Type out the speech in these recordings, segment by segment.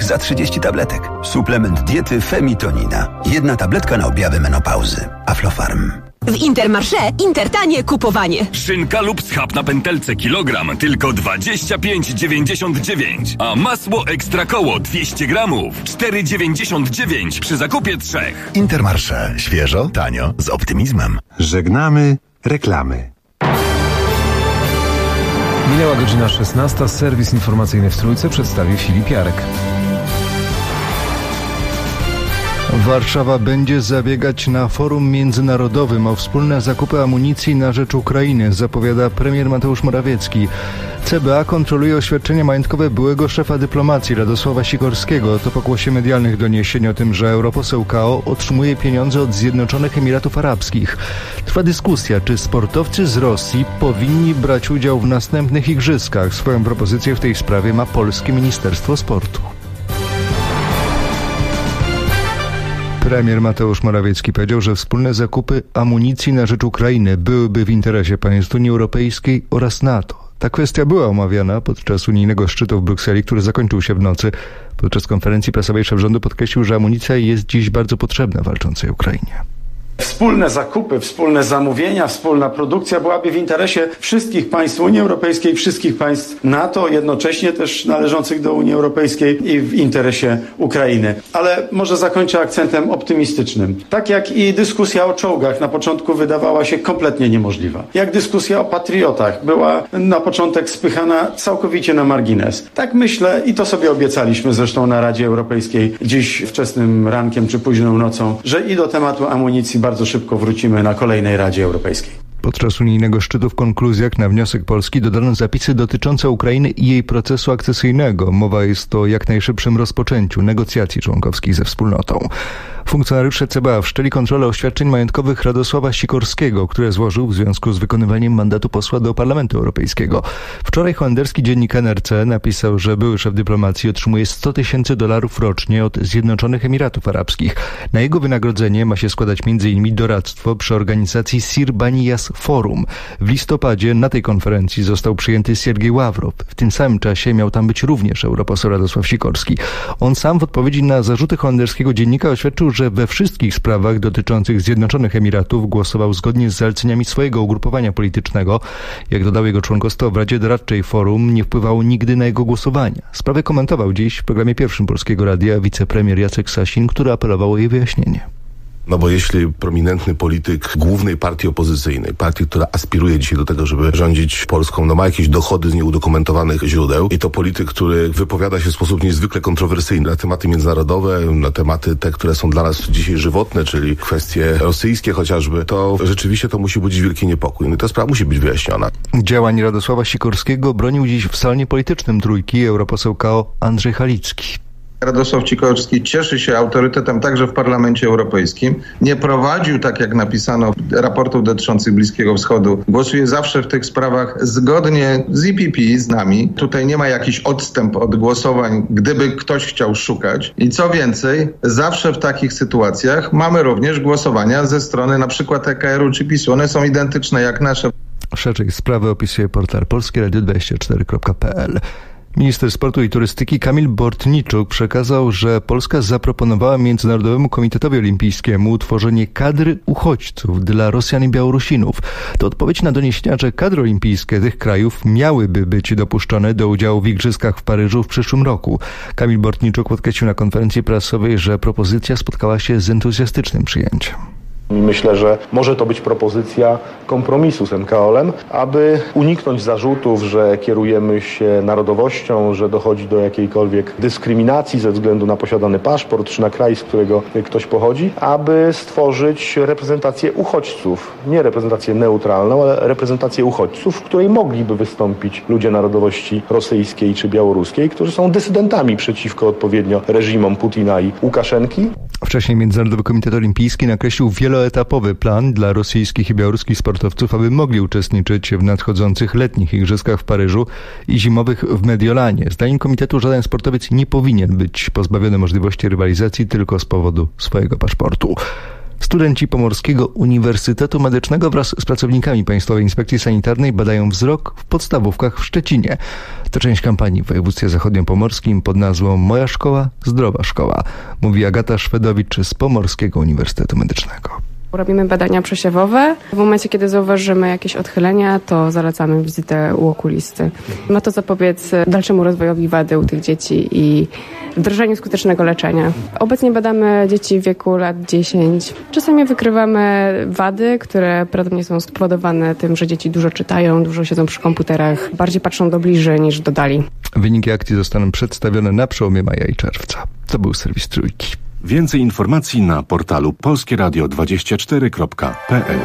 za 30 tabletek. Suplement diety Femitonina. 1 tabletka na objawy menopauzy. Aflofarm. W Intermarché Intertanie kupowanie. Szynka lub schab na pętelce kilogram tylko 25,99. A masło ekstra koło 200 gramów 4,99 przy zakupie 3. Intermarché. Świeżo, tanio, z optymizmem. Żegnamy reklamy. Minęła godzina 16. Serwis informacyjny w Trójce przedstawi Filip Jarek. Warszawa będzie zabiegać na forum międzynarodowym o wspólne zakupy amunicji na rzecz Ukrainy, zapowiada premier Mateusz Morawiecki. CBA kontroluje oświadczenia majątkowe byłego szefa dyplomacji Radosława Sikorskiego. To pokłosie medialnych doniesień o tym, że europoseł KO otrzymuje pieniądze od Zjednoczonych Emiratów Arabskich. Trwa dyskusja, czy sportowcy z Rosji powinni brać udział w następnych igrzyskach. Swoją propozycję w tej sprawie ma polskie Ministerstwo Sportu. Premier Mateusz Morawiecki powiedział, że wspólne zakupy amunicji na rzecz Ukrainy byłyby w interesie państw Unii Europejskiej oraz NATO. Ta kwestia była omawiana podczas unijnego szczytu w Brukseli, który zakończył się w nocy. Podczas konferencji prasowej szef rządu podkreślił, że amunicja jest dziś bardzo potrzebna walczącej Ukrainie. Wspólne zakupy, wspólne zamówienia, wspólna produkcja byłaby w interesie wszystkich państw Unii Europejskiej, wszystkich państw NATO, jednocześnie też należących do Unii Europejskiej i w interesie Ukrainy. Ale może zakończę akcentem optymistycznym. Tak jak i dyskusja o czołgach na początku wydawała się kompletnie niemożliwa. Jak dyskusja o patriotach była na początek spychana całkowicie na margines. Tak myślę i to sobie obiecaliśmy zresztą na Radzie Europejskiej dziś wczesnym rankiem czy późną nocą, że i do tematu amunicji bardzo szybko wrócimy na kolejnej Radzie Europejskiej. Podczas unijnego szczytu w konkluzjach na wniosek Polski dodano zapisy dotyczące Ukrainy i jej procesu akcesyjnego. Mowa jest o jak najszybszym rozpoczęciu negocjacji członkowskich ze wspólnotą. Funkcjonariusze CBA wszczęli kontrolę oświadczeń majątkowych Radosława Sikorskiego, które złożył w związku z wykonywaniem mandatu posła do Parlamentu Europejskiego. Wczoraj holenderski dziennik NRC napisał, że były szef dyplomacji otrzymuje $100,000 rocznie od Zjednoczonych Emiratów Arabskich. Na jego wynagrodzenie ma się składać m.in. doradztwo przy organizacji Sir Baniyas Forum. W listopadzie na tej konferencji został przyjęty Siergiej Ławrow. W tym samym czasie miał tam być również europoseł Radosław Sikorski. On sam w odpowiedzi na zarzuty holenderskiego dziennika oświadczył, że we wszystkich sprawach dotyczących Zjednoczonych Emiratów głosował zgodnie z zaleceniami swojego ugrupowania politycznego. Jak dodał, jego członkostwo w Radzie Doradczej Forum nie wpływało nigdy na jego głosowania. Sprawę komentował dziś w programie pierwszym Polskiego Radia wicepremier Jacek Sasin, który apelował o jej wyjaśnienie. No bo jeśli prominentny polityk głównej partii opozycyjnej, partii, która aspiruje dzisiaj do tego, żeby rządzić Polską, no ma jakieś dochody z nieudokumentowanych źródeł i to polityk, który wypowiada się w sposób niezwykle kontrowersyjny na tematy międzynarodowe, na tematy te, które są dla nas dzisiaj żywotne, czyli kwestie rosyjskie chociażby, to rzeczywiście to musi budzić wielki niepokój. No i ta sprawa musi być wyjaśniona. Działań Radosława Sikorskiego bronił dziś w salonie politycznym Trójki europoseł KO Andrzej Halicki. Radosław Sikorski cieszy się autorytetem także w Parlamencie Europejskim. Nie prowadził, tak jak napisano, raportów dotyczących Bliskiego Wschodu. Głosuje zawsze w tych sprawach zgodnie z EPP, z nami. Tutaj nie ma jakiś odstęp od głosowań, gdyby ktoś chciał szukać. I co więcej, zawsze w takich sytuacjach mamy również głosowania ze strony na przykład EKR-u czy PiS-u. One są identyczne jak nasze. Szerzej sprawę opisuje portal polskieradio24.pl. Minister Sportu i Turystyki Kamil Bortniczuk przekazał, że Polska zaproponowała Międzynarodowemu Komitetowi Olimpijskiemu utworzenie kadry uchodźców dla Rosjan i Białorusinów. To odpowiedź na doniesienia, że kadry olimpijskie tych krajów miałyby być dopuszczone do udziału w Igrzyskach w Paryżu w przyszłym roku. Kamil Bortniczuk podkreślił na konferencji prasowej, że propozycja spotkała się z entuzjastycznym przyjęciem. Myślę, że może to być propozycja kompromisu z MKOL-em, aby uniknąć zarzutów, że kierujemy się narodowością, że dochodzi do jakiejkolwiek dyskryminacji ze względu na posiadany paszport czy na kraj, z którego ktoś pochodzi, aby stworzyć reprezentację uchodźców. Nie reprezentację neutralną, ale reprezentację uchodźców, w której mogliby wystąpić ludzie narodowości rosyjskiej czy białoruskiej, którzy są dysydentami przeciwko odpowiednio reżimom Putina i Łukaszenki. Wcześniej Międzynarodowy Komitet Olimpijski nakreślił wieloetapowy plan dla rosyjskich i białoruskich sportowców, aby mogli uczestniczyć w nadchodzących letnich igrzyskach w Paryżu i zimowych w Mediolanie. Zdaniem komitetu żaden sportowiec nie powinien być pozbawiony możliwości rywalizacji tylko z powodu swojego paszportu. Studenci Pomorskiego Uniwersytetu Medycznego wraz z pracownikami Państwowej Inspekcji Sanitarnej badają wzrok w podstawówkach w Szczecinie. To część kampanii w województwie zachodniopomorskim pod nazwą Moja szkoła, zdrowa szkoła, mówi Agata Szwedowicz z Pomorskiego Uniwersytetu Medycznego. Robimy badania przesiewowe. W momencie, kiedy zauważymy jakieś odchylenia, to zalecamy wizytę u okulisty. Ma to zapobiec dalszemu rozwojowi wady u tych dzieci i wdrożeniu skutecznego leczenia. Obecnie badamy dzieci w wieku lat 10. Czasami wykrywamy wady, które prawdopodobnie są spowodowane tym, że dzieci dużo czytają, dużo siedzą przy komputerach, bardziej patrzą do bliżej niż do dali. Wyniki akcji zostaną przedstawione na przełomie maja i czerwca. To był serwis Trójki. Więcej informacji na portalu polskieradio24.pl.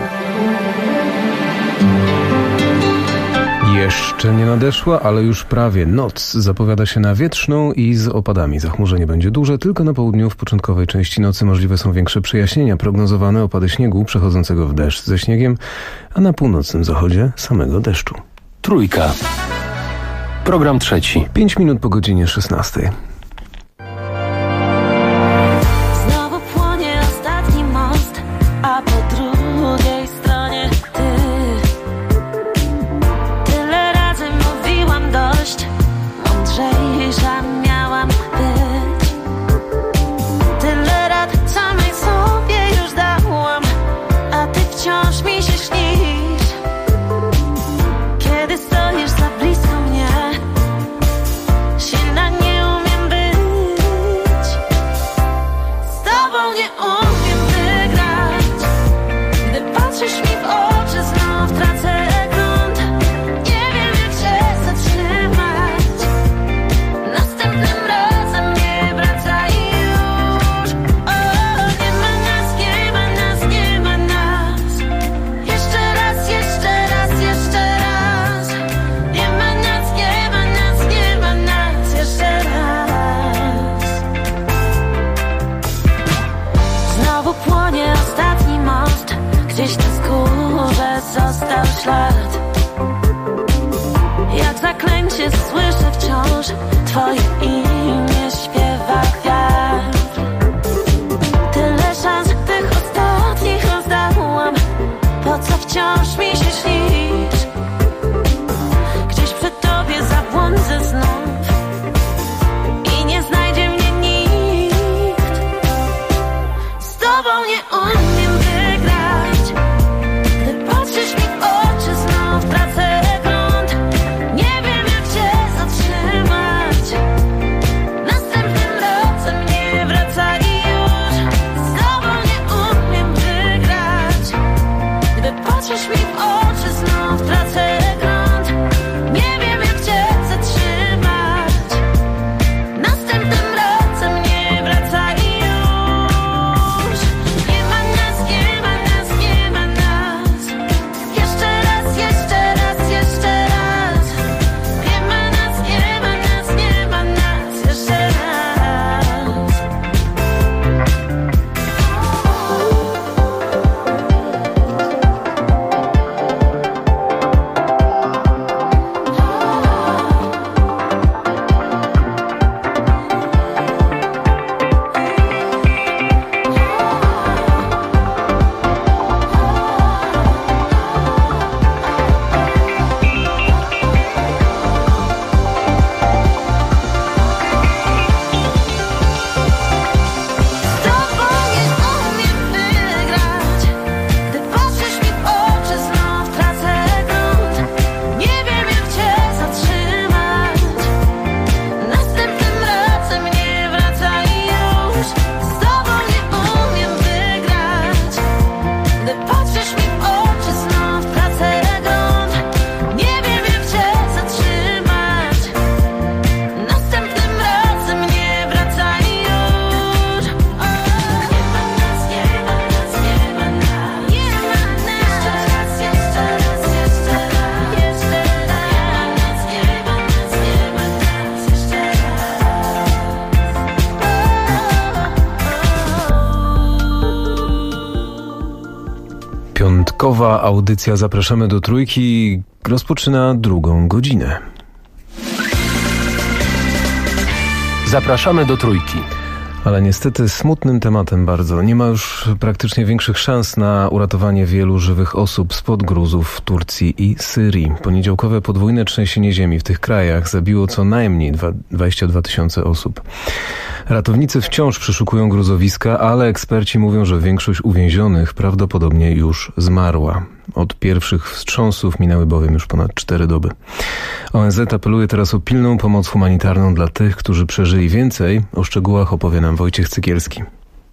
Jeszcze nie nadeszła, ale już prawie noc. Zapowiada się na wietrzną i z opadami. Zachmurzenie będzie duże, tylko na południu w początkowej części nocy możliwe są większe przejaśnienia. Prognozowane opady śniegu przechodzącego w deszcz ze śniegiem, a na północnym zachodzie samego deszczu. Trójka. Program trzeci. 5 minut po godzinie 16. Jak zaklęcie słyszę wciąż Twoje imię śpiewa wiatr. Tyle szans tych ostatnich rozdałam. Po co wciąż mi się śnisz? Gdzieś przy Tobie zabłądzę znów i nie znajdzie mnie nikt. Z Tobą nie umiem wygrać. Gdy patrzysz mi w oczy, znów tracę grunt. Nie wiem, jak Cię zatrzymać. Następnym razem nie wracaj już. Z Tobą nie umiem wygrać. Gdy patrzysz mi w oczy, znów tracę grunt. Nie wiem, jak Cię zatrzymać. Następnym razem nie wracaj już. Nie ma nas, nie ma nas, nie ma nas. Jeszcze raz, jeszcze raz, jeszcze raz. Nie ma nas, nie ma nas, nie ma nas. Jeszcze raz. Gdy patrzysz mi w oczy, znów tracę grunt. Nie wiem, jak Cię zatrzymać. Następnym razem nie wracaj już. Z Tobą nie umiem wygrać. Gdy patrzysz mi w oczy, znów tracę grunt. Nie wiem, jak Cię zatrzymać. Następnym razem nie wracaj już. Nie ma nas, nie ma nas, nie ma nas. Nie ma nas. Jeszcze raz, jeszcze raz, jeszcze raz. Jeszcze raz. Nie ma nas, nie ma nas, nie ma nas. Jeszcze Piątkowa audycja Zapraszamy do Trójki rozpoczyna drugą godzinę. Zapraszamy do Trójki. Ale niestety smutnym tematem bardzo. Nie ma już praktycznie większych szans na uratowanie wielu żywych osób spod gruzów w Turcji i Syrii. Poniedziałkowe podwójne trzęsienie ziemi w tych krajach zabiło co najmniej 22 000 osób. Ratownicy wciąż przeszukują gruzowiska, ale eksperci mówią, że większość uwięzionych prawdopodobnie już zmarła. Od pierwszych wstrząsów minęły bowiem już ponad 4 doby. ONZ apeluje teraz o pilną pomoc humanitarną dla tych, którzy przeżyli. Więcej o szczegółach opowie nam Wojciech Cykielski.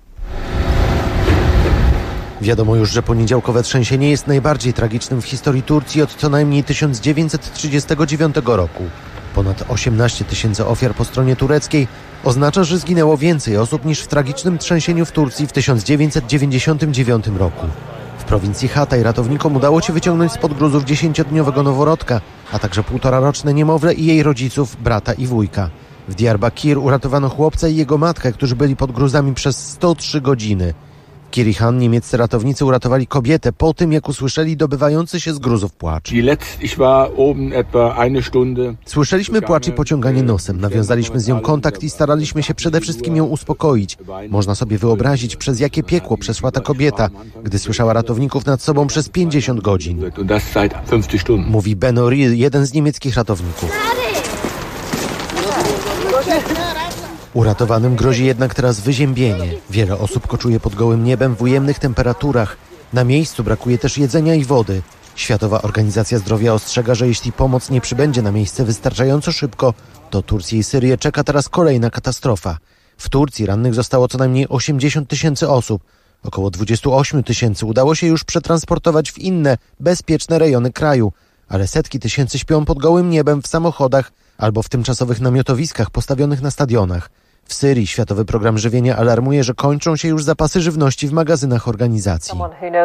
Wiadomo już, że poniedziałkowe trzęsienie jest najbardziej tragicznym w historii Turcji od co najmniej 1939 roku. Ponad 18 000 ofiar po stronie tureckiej oznacza, że zginęło więcej osób niż w tragicznym trzęsieniu w Turcji w 1999 roku. W prowincji Hatay ratownikom udało się wyciągnąć spod gruzów 10-dniowego noworodka, a także 1,5-roczne niemowlę i jej rodziców, brata i wujka. W Diyarbakir uratowano chłopca i jego matkę, którzy byli pod gruzami przez 103 godziny. W Kirihan niemieccy ratownicy uratowali kobietę po tym, jak usłyszeli dobywający się z gruzów płacz. Słyszeliśmy płacz i pociąganie nosem. Nawiązaliśmy z nią kontakt i staraliśmy się przede wszystkim ją uspokoić. Można sobie wyobrazić, przez jakie piekło przeszła ta kobieta, gdy słyszała ratowników nad sobą przez 50 godzin. Mówi Ben O'Reilly, jeden z niemieckich ratowników. Uratowanym grozi jednak teraz wyziębienie. Wiele osób koczuje pod gołym niebem w ujemnych temperaturach. Na miejscu brakuje też jedzenia i wody. Światowa Organizacja Zdrowia ostrzega, że jeśli pomoc nie przybędzie na miejsce wystarczająco szybko, to Turcję i Syrię czeka teraz kolejna katastrofa. W Turcji rannych zostało co najmniej 80 000 osób. Około 28 000 udało się już przetransportować w inne, bezpieczne rejony kraju, ale setki tysięcy śpią pod gołym niebem w samochodach albo w tymczasowych namiotowiskach postawionych na stadionach. W Syrii Światowy Program Żywienia alarmuje, że kończą się już zapasy żywności w magazynach organizacji.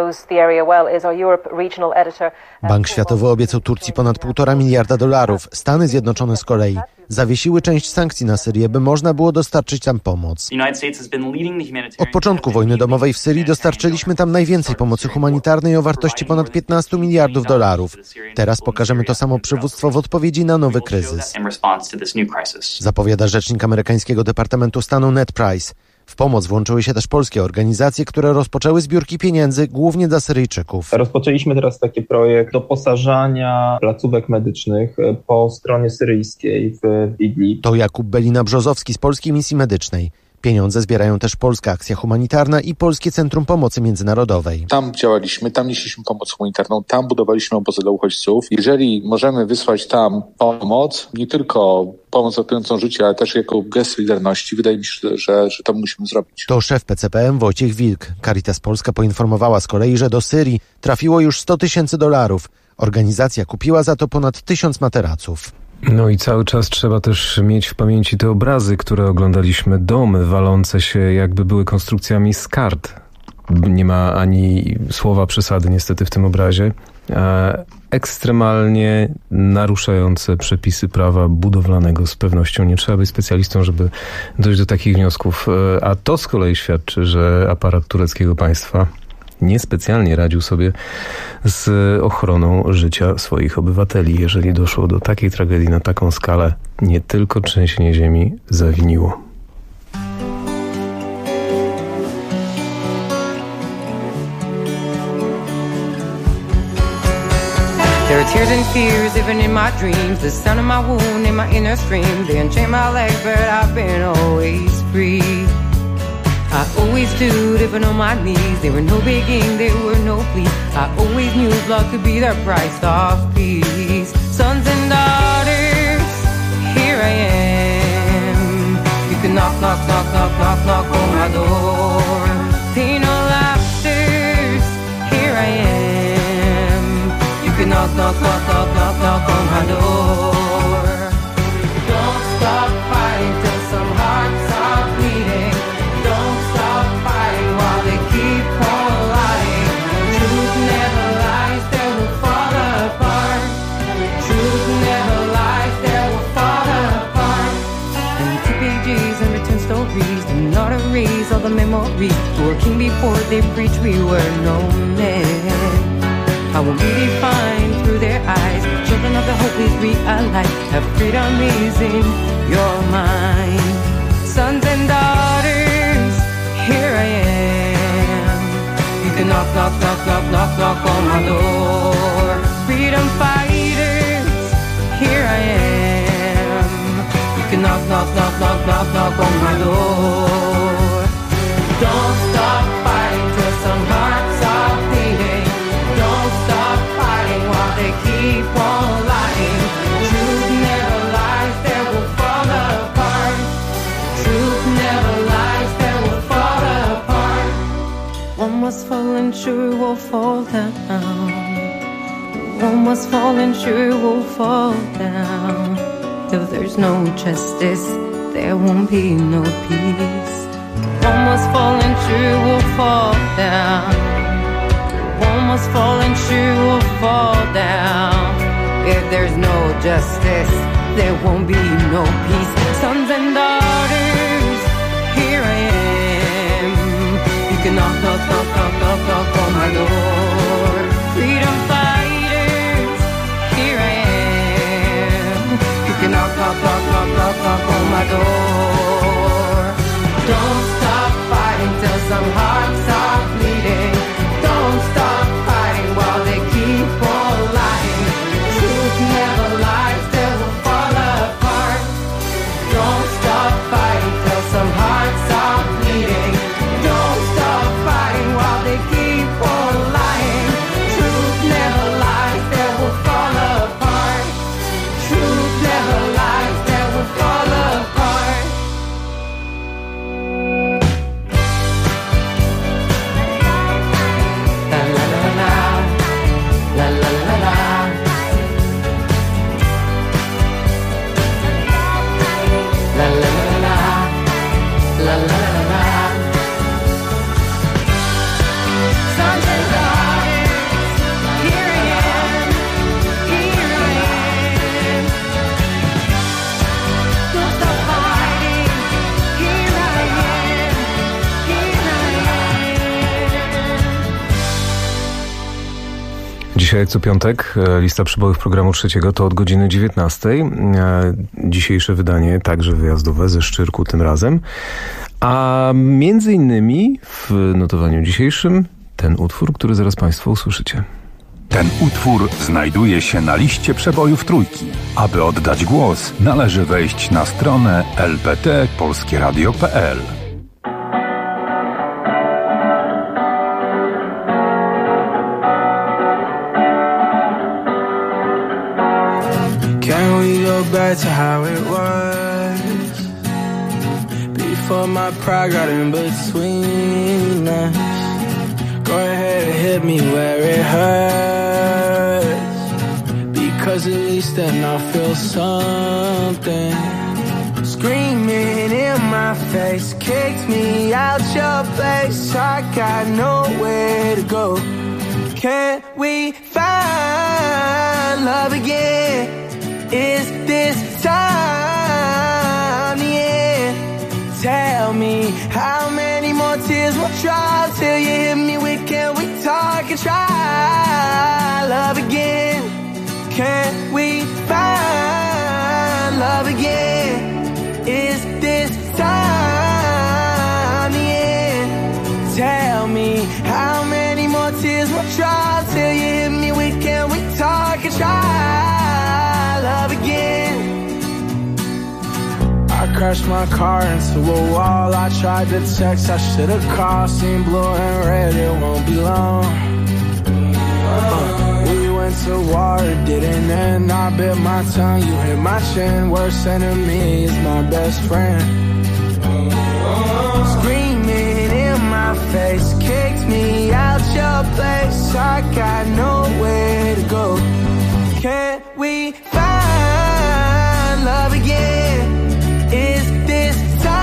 Bank Światowy obiecał Turcji ponad $1,5 miliarda. Stany Zjednoczone z kolei zawiesiły część sankcji na Syrię, by można było dostarczyć tam pomoc. Od początku wojny domowej w Syrii dostarczyliśmy tam najwięcej pomocy humanitarnej o wartości ponad $15 miliardów. Teraz pokażemy to samo przywództwo w odpowiedzi na nowy kryzys. Zapowiada rzecznik amerykańskiego Departamentu Stanu Ned Price. W pomoc włączyły się też polskie organizacje, które rozpoczęły zbiórki pieniędzy głównie dla Syryjczyków. Rozpoczęliśmy teraz taki projekt doposażania placówek medycznych po stronie syryjskiej w Idlib. To Jakub Belina-Brzozowski z Polskiej Misji Medycznej. Pieniądze zbierają też Polska Akcja Humanitarna i Polskie Centrum Pomocy Międzynarodowej. Tam działaliśmy, tam nieśliśmy pomoc humanitarną, tam budowaliśmy obozy dla uchodźców. Jeżeli możemy wysłać tam pomoc, nie tylko pomoc ratującą życie, ale też jako gest solidarności, wydaje mi się, że to musimy zrobić. To szef PCPM Wojciech Wilk. Caritas Polska poinformowała z kolei, że do Syrii trafiło już $100 000. Organizacja kupiła za to ponad 1000 materaców. No i cały czas trzeba też mieć w pamięci te obrazy, które oglądaliśmy. Domy walące się, jakby były konstrukcjami z kart. Nie ma ani słowa przesady niestety w tym obrazie. Ekstremalnie naruszające przepisy prawa budowlanego. Z pewnością nie trzeba być specjalistą, żeby dojść do takich wniosków. A to z kolei świadczy, że aparat tureckiego państwa niespecjalnie radził sobie z ochroną życia swoich obywateli. Jeżeli doszło do takiej tragedii na taką skalę, nie tylko trzęsienie ziemi zawiniło. There are tears and fears even in my dreams. The sound of my wound in my inner scream. They unchained my legs, but I've been always free. I always stood even on my knees. They were no begging, there were no pleas. I always knew blood could be the price of peace. Sons and daughters, here I am. You can knock, knock, knock, knock, knock, knock on my door. Pain or laughters, here I am. You can knock, knock, knock, knock, knock, knock on my door. Don't stop fighting till some hearts are bleeding. Don't stop fighting while they keep on lying. Truth never lies, they will fall apart. Truth never lies, they will fall apart. And 2 pages and written stories, the not erase all the memories. To a king before they preached we were no men. I will be defined through their eyes. Children of the hope, please realize that freedom is in your mind. Sons and daughters, knock, knock, knock, knock, knock on my door. Freedom fighters, here I am. You can knock, knock, knock, knock, knock, knock on my door. Don't stop fighting till some hearts are beating. Don't stop fighting while they keep on lying. Truth never lies, they will fall apart. Truth never lies, they will fall apart. One must fall and sure will fall down. One must fall and sure will fall down. If there's no justice, there won't be no peace. One must fall and sure will fall down. One must fall and sure will fall down. If there's no justice, there won't be no peace. Sons and daughters, here I am. You can knock, knock, knock, knock, knock, knock on my door. Freedom fighters, here I am. You can knock, knock, knock, knock, knock, knock on my door. Don't stop fighting till some hearts are bleeding. Don't stop fighting while they keep on lying. Truth never lies, they will fall apart. Don't stop fighting till some hearts are bleeding. Don't stop fighting while they keep on lying. Truth never lies, they will fall apart. Truth never lies, they will fall apart. La la la la, la la la la. La la la la, la la la la. Sons and daughters, here I am, here I am. Don't stop fighting, here I am, here I am. Dzisiaj co piątek, lista przybojów programu trzeciego to od godziny 19. Dzisiejsze wydanie, także wyjazdowe, ze Szczyrku tym razem. A między innymi w notowaniu dzisiejszym ten utwór, który zaraz Państwo usłyszycie. Ten utwór znajduje się na liście przebojów trójki. Aby oddać głos, należy wejść na stronę lpt.polskieradio.pl. Can we go back to how it was before my pride got in between us? Go ahead and hit me where it hurts, because at least then I'll feel something. Screaming in my face, kicked me out your place. I got nowhere to go. Can we find love again? Is this time the end? Tell me how many more tears will drop till you hit me with, can we talk and try love again? Can we find love again? Is this time the end? Tell me how many more tears will drop till you hit me with, can we talk and try love again? I crashed my car into a wall. I tried to text, I should've called. Seen blue and red, it won't be long. We went to war, it didn't end. I bit my tongue, you hit my chin. Worst enemy is my best friend. Screaming in my face, kicked me out your place. I got nowhere to go. Can we find love again? Is this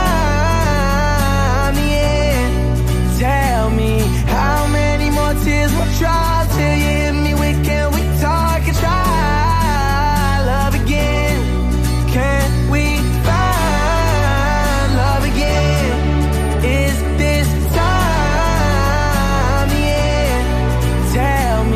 time the end? Tell me how many more tears will drop till you hit me with, can we talk and try love again? Can we find love again? Is this time the end? Tell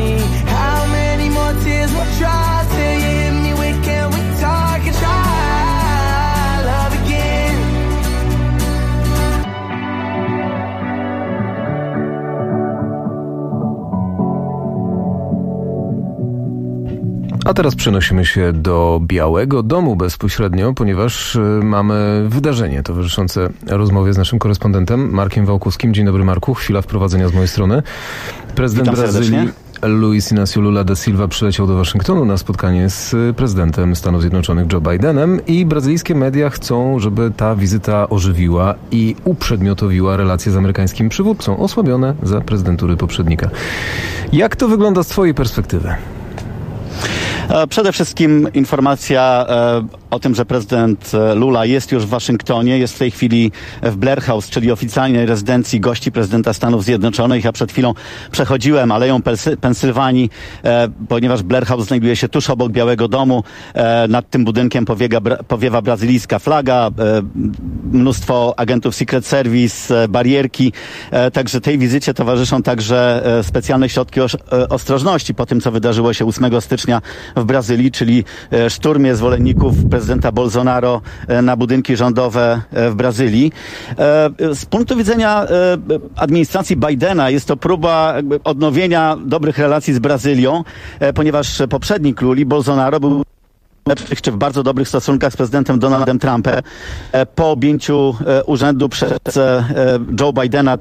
A teraz przenosimy się do Białego Domu bezpośrednio, ponieważ mamy wydarzenie towarzyszące rozmowie z naszym korespondentem Markiem Wałkowskim. Dzień dobry, Marku. Chwila wprowadzenia z mojej strony. Prezydent Brazylii Luiz Inácio Lula da Silva przyleciał do Waszyngtonu na spotkanie z prezydentem Stanów Zjednoczonych Joe Bidenem i brazylijskie media chcą, żeby ta wizyta ożywiła i uprzedmiotowiła relacje z amerykańskim przywódcą, osłabione za prezydentury poprzednika. Jak to wygląda z twojej perspektywy? Przede wszystkim informacja o tym, że prezydent Lula jest już w Waszyngtonie, jest w tej chwili w Blair House, czyli oficjalnej rezydencji gości prezydenta Stanów Zjednoczonych. Ja przed chwilą przechodziłem Aleją Pensylwanii, ponieważ Blair House znajduje się tuż obok Białego Domu. Nad tym budynkiem powiewa brazylijska flaga, mnóstwo agentów Secret Service, barierki. Także tej wizycie towarzyszą także specjalne środki ostrożności po tym, co wydarzyło się 8 stycznia w Brazylii, czyli szturmie zwolenników prezydenta Bolsonaro na budynki rządowe w Brazylii. Z punktu widzenia administracji Bidena jest to próba odnowienia dobrych relacji z Brazylią, ponieważ poprzednik Luli, Bolsonaro, był czy w bardzo dobrych stosunkach z prezydentem Donaldem Trumpem. Po objęciu urzędu przez Joe Bidena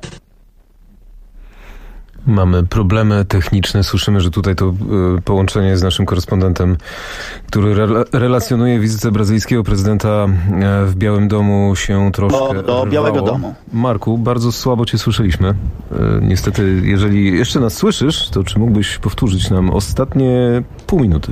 mamy problemy techniczne. Słyszymy, że tutaj to połączenie z naszym korespondentem, który relacjonuje wizytę brazylijskiego prezydenta w Białym Domu się troszkę do Białego Domu. Marku, bardzo słabo cię słyszeliśmy. Niestety, jeżeli jeszcze nas słyszysz, to czy mógłbyś powtórzyć nam ostatnie pół minuty?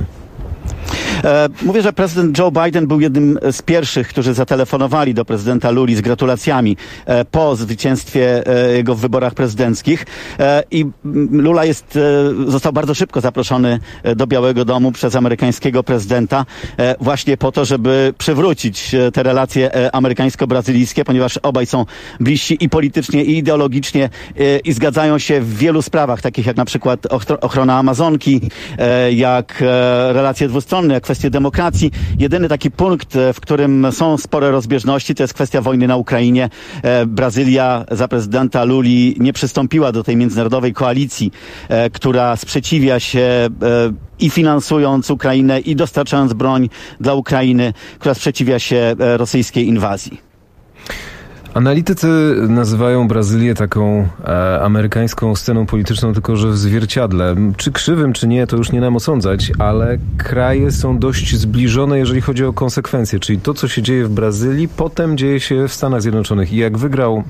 Mówię, że prezydent Joe Biden był jednym z pierwszych, którzy zatelefonowali do prezydenta Luli z gratulacjami po zwycięstwie jego w wyborach prezydenckich i Lula został bardzo szybko zaproszony do Białego Domu przez amerykańskiego prezydenta właśnie po to, żeby przywrócić te relacje amerykańsko-brazylijskie, ponieważ obaj są bliżsi i politycznie, i ideologicznie i zgadzają się w wielu sprawach, takich jak na przykład ochrona Amazonki, jak relacje dwustronne, jak kwestie demokracji. Jedyny taki punkt, w którym są spore rozbieżności, to jest kwestia wojny na Ukrainie. Brazylia za prezydenta Luli nie przystąpiła do tej międzynarodowej koalicji, która sprzeciwia się i finansując Ukrainę, i dostarczając broń dla Ukrainy, która sprzeciwia się rosyjskiej inwazji. Analitycy nazywają Brazylię taką amerykańską sceną polityczną, tylko że w zwierciadle. Czy krzywym, czy nie, to już nie nam osądzać, ale kraje są dość zbliżone, jeżeli chodzi o konsekwencje. Czyli to, co się dzieje w Brazylii, potem dzieje się w Stanach Zjednoczonych. I jak wygrał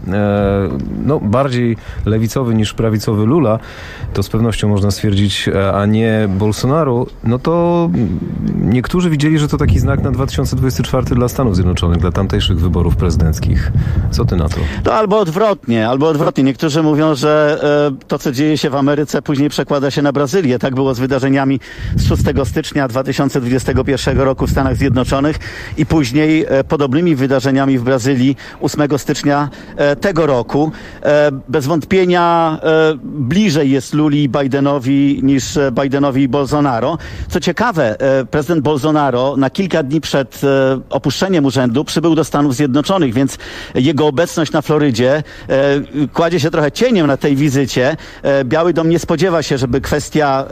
bardziej lewicowy niż prawicowy Lula, to z pewnością można stwierdzić, a nie Bolsonaro, no to niektórzy widzieli, że to taki znak na 2024 dla Stanów Zjednoczonych, dla tamtejszych wyborów prezydenckich. Co ty na to? No albo odwrotnie. Niektórzy mówią, że to, co dzieje się w Ameryce, później przekłada się na Brazylię. Tak było z wydarzeniami z 6 stycznia 2021 roku w Stanach Zjednoczonych i później podobnymi wydarzeniami w Brazylii 8 stycznia tego roku. Bez wątpienia bliżej jest Luli Bidenowi niż Bidenowi i Bolsonaro. Co ciekawe, prezydent Bolsonaro na kilka dni przed opuszczeniem urzędu przybył do Stanów Zjednoczonych, więc jego obecność na Florydzie kładzie się trochę cieniem na tej wizycie. Biały Dom nie spodziewa się, żeby kwestia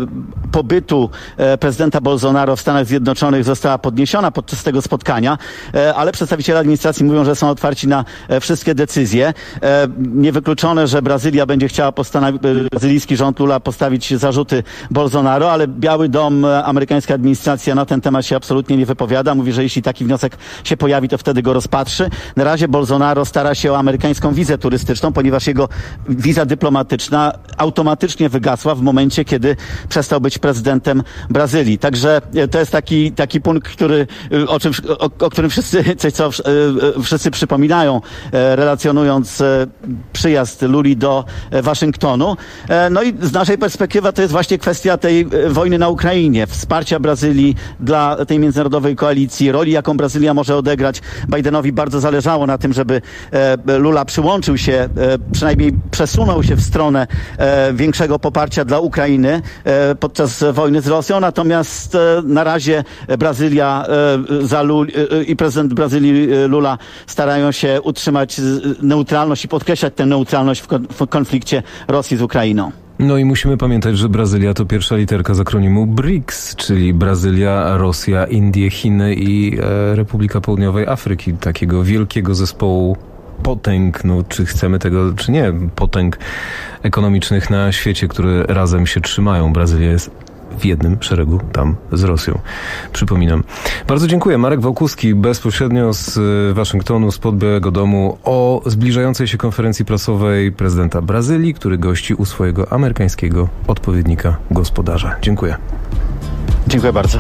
pobytu prezydenta Bolsonaro w Stanach Zjednoczonych została podniesiona podczas tego spotkania, ale przedstawiciele administracji mówią, że są otwarci na wszystkie decyzje. Niewykluczone, że Brazylia będzie chciała brazylijski rząd Lula postawić zarzuty Bolsonaro, ale Biały Dom, amerykańska administracja na ten temat się absolutnie nie wypowiada. Mówi, że jeśli taki wniosek się pojawi, to wtedy go rozpatrzy. Na razie Bolsonaro stara się o amerykańską wizę turystyczną, ponieważ jego wiza dyplomatyczna automatycznie wygasła w momencie, kiedy przestał być prezydentem Brazylii. Także to jest taki punkt, o którym wszyscy przypominają, relacjonując przyjazd Luli do Waszyngtonu. No i z naszej perspektywy to jest właśnie kwestia tej wojny na Ukrainie, wsparcia Brazylii dla tej międzynarodowej koalicji, roli, jaką Brazylia może odegrać. Bidenowi bardzo zależało na tym, żeby Lula przyłączył się, przynajmniej przesunął się w stronę większego poparcia dla Ukrainy podczas wojny z Rosją, natomiast na razie Brazylia i prezydent Brazylii Lula starają się utrzymać neutralność i podkreślać tę neutralność w konflikcie Rosji z Ukrainą. No i musimy pamiętać, że Brazylia to pierwsza literka z akronimu BRICS, czyli Brazylia, Rosja, Indie, Chiny i Republika Południowej Afryki, takiego wielkiego zespołu potęg, no czy chcemy tego, czy nie, potęg ekonomicznych na świecie, które razem się trzymają. Brazylia jest w jednym szeregu tam z Rosją. Przypominam. Bardzo dziękuję. Marek Wałkuski bezpośrednio z Waszyngtonu, spod Białego Domu o zbliżającej się konferencji prasowej prezydenta Brazylii, który gości u swojego amerykańskiego odpowiednika gospodarza. Dziękuję. Dziękuję bardzo.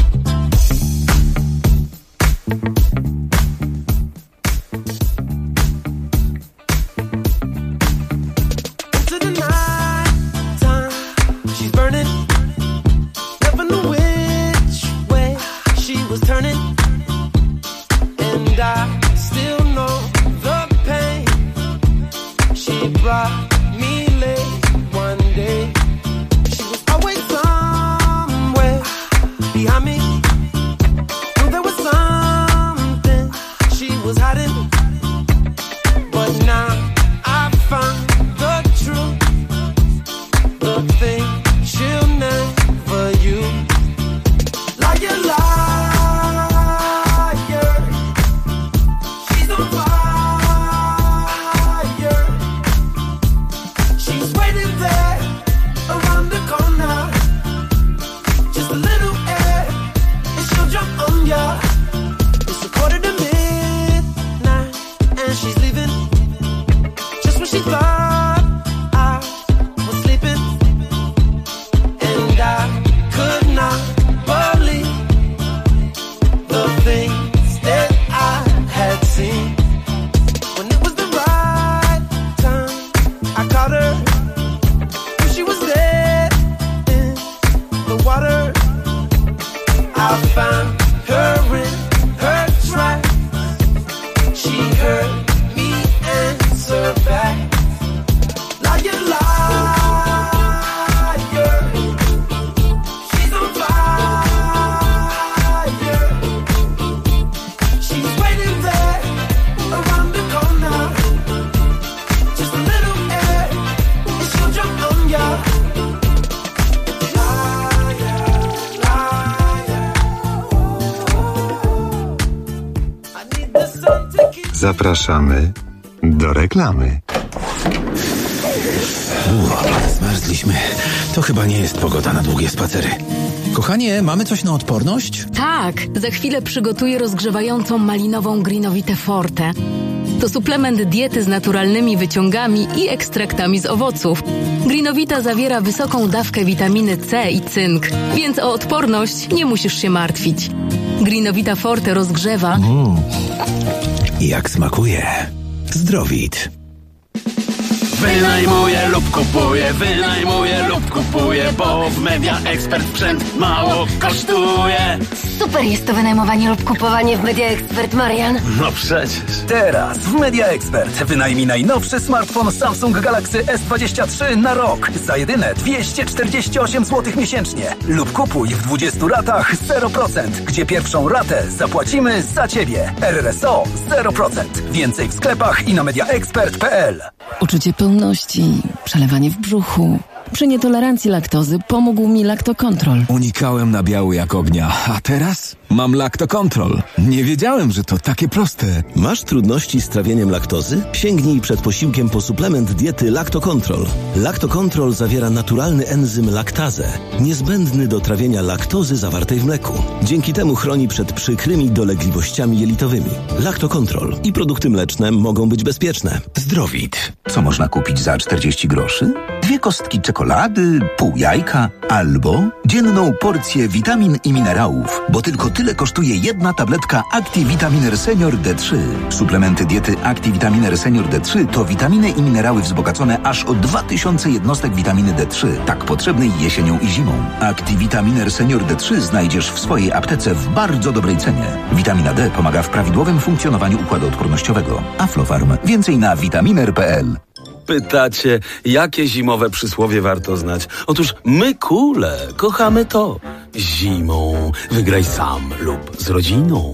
Zapraszamy do reklamy. Zmarzliśmy. To chyba nie jest pogoda na długie spacery. Kochanie, mamy coś na odporność? Tak, za chwilę przygotuję rozgrzewającą malinową Greenovitę Forte. To suplement diety z naturalnymi wyciągami i ekstraktami z owoców. Greenovita zawiera wysoką dawkę witaminy C i cynk, więc o odporność nie musisz się martwić. Greenovita Forte rozgrzewa... Jak smakuje. Zdrowit. Wynajmuję lub kupuję, bo w Media Expert sprzęt mało kosztuje. Super jest to wynajmowanie lub kupowanie w Media Expert, Marian. No przecież. Teraz w Media Expert wynajmij najnowszy smartfon Samsung Galaxy S23 na rok za jedyne 248 zł miesięcznie. Lub kupuj w 20 ratach 0%, gdzie pierwszą ratę zapłacimy za Ciebie. RRSO 0%. Więcej w sklepach i na mediaexpert.pl. Uczucie pełności, przelewanie w brzuchu. Przy nietolerancji laktozy pomógł mi Lactocontrol. Unikałem nabiału jak ognia, a teraz mam Lactocontrol. Nie wiedziałem, że to takie proste. Masz trudności z trawieniem laktozy? Sięgnij przed posiłkiem po suplement diety Lactocontrol. Lactocontrol zawiera naturalny enzym laktazę, niezbędny do trawienia laktozy zawartej w mleku. Dzięki temu chroni przed przykrymi dolegliwościami jelitowymi. Lactocontrol i produkty mleczne mogą być bezpieczne. Zdrowit. Co można kupić za 40 groszy? 2 kostki czekolady, pół jajka albo dzienną porcję witamin i minerałów, bo tylko tyle kosztuje jedna tabletka ActiVitaminer Senior D3. Suplementy diety ActiVitaminer Senior D3 to witaminy i minerały wzbogacone aż o 2000 jednostek witaminy D3, tak potrzebnej jesienią i zimą. ActiVitaminer Senior D3 znajdziesz w swojej aptece w bardzo dobrej cenie. Witamina D pomaga w prawidłowym funkcjonowaniu układu odpornościowego. Aflofarm. Więcej na vitaminer.pl. Pytacie, jakie zimowe przysłowie warto znać? Otóż my kule kochamy to. Zimą wygraj sam lub z rodziną.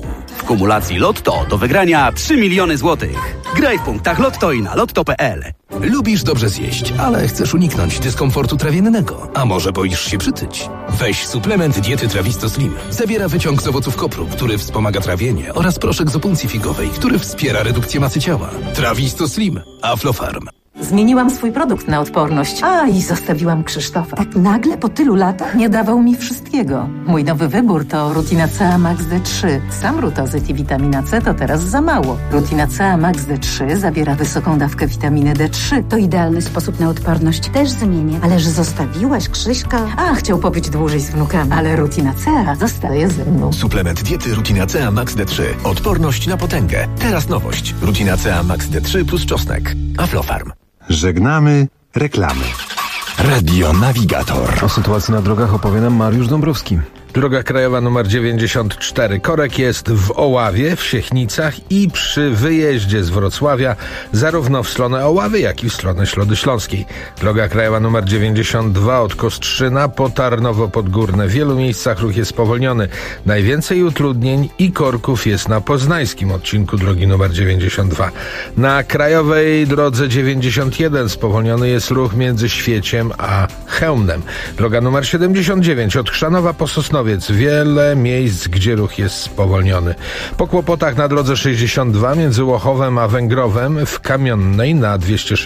kumulacji Lotto do wygrania 3 miliony złotych. Graj w punktach Lotto i na lotto.pl. Lubisz dobrze zjeść, ale chcesz uniknąć dyskomfortu trawiennego. A może boisz się przytyć? Weź suplement diety Trawisto Slim. Zawiera wyciąg z owoców kopru, który wspomaga trawienie, oraz proszek z opuncji figowej, który wspiera redukcję masy ciała. Trawisto Slim. Aflofarm. Zmieniłam swój produkt na odporność. I zostawiłam Krzysztofa. Tak nagle po tylu latach nie dawał mi wszystkiego. Mój nowy wybór to Rutina CA Max D3. Sam rutozyt i witamina C to teraz za mało. Rutina CA Max D3 zawiera wysoką dawkę witaminy D3. To idealny sposób na odporność. Też zmienię. Ależ zostawiłaś Krzyśka? Chciał pobyć dłużej z wnukami. Ale Rutina CA zostaje ze mną. Suplement diety Rutina CA Max D3. Odporność na potęgę. Teraz nowość. Rutina CA Max D3 plus czosnek. Aflofarm. Żegnamy reklamy. Radio Navigator. O sytuacji na drogach opowie nam Mariusz Dąbrowski. Droga krajowa numer 94. Korek jest w Oławie, w Siechnicach i przy wyjeździe z Wrocławia, zarówno w stronę Oławy, jak i w stronę Środy Śląskiej. Droga krajowa numer 92 od Kostrzyna po Tarnowo Podgórne. W wielu miejscach ruch jest spowolniony. Najwięcej utrudnień i korków jest na poznańskim odcinku drogi numer 92. Na krajowej drodze 91 spowolniony jest ruch między Świeciem a Chełmnem. Droga numer 79 od Chrzanowa po Sosnowiec. Wiele miejsc, gdzie ruch jest spowolniony. Po kłopotach na drodze 62 między Łochowem a Węgrowem w Kamionnej na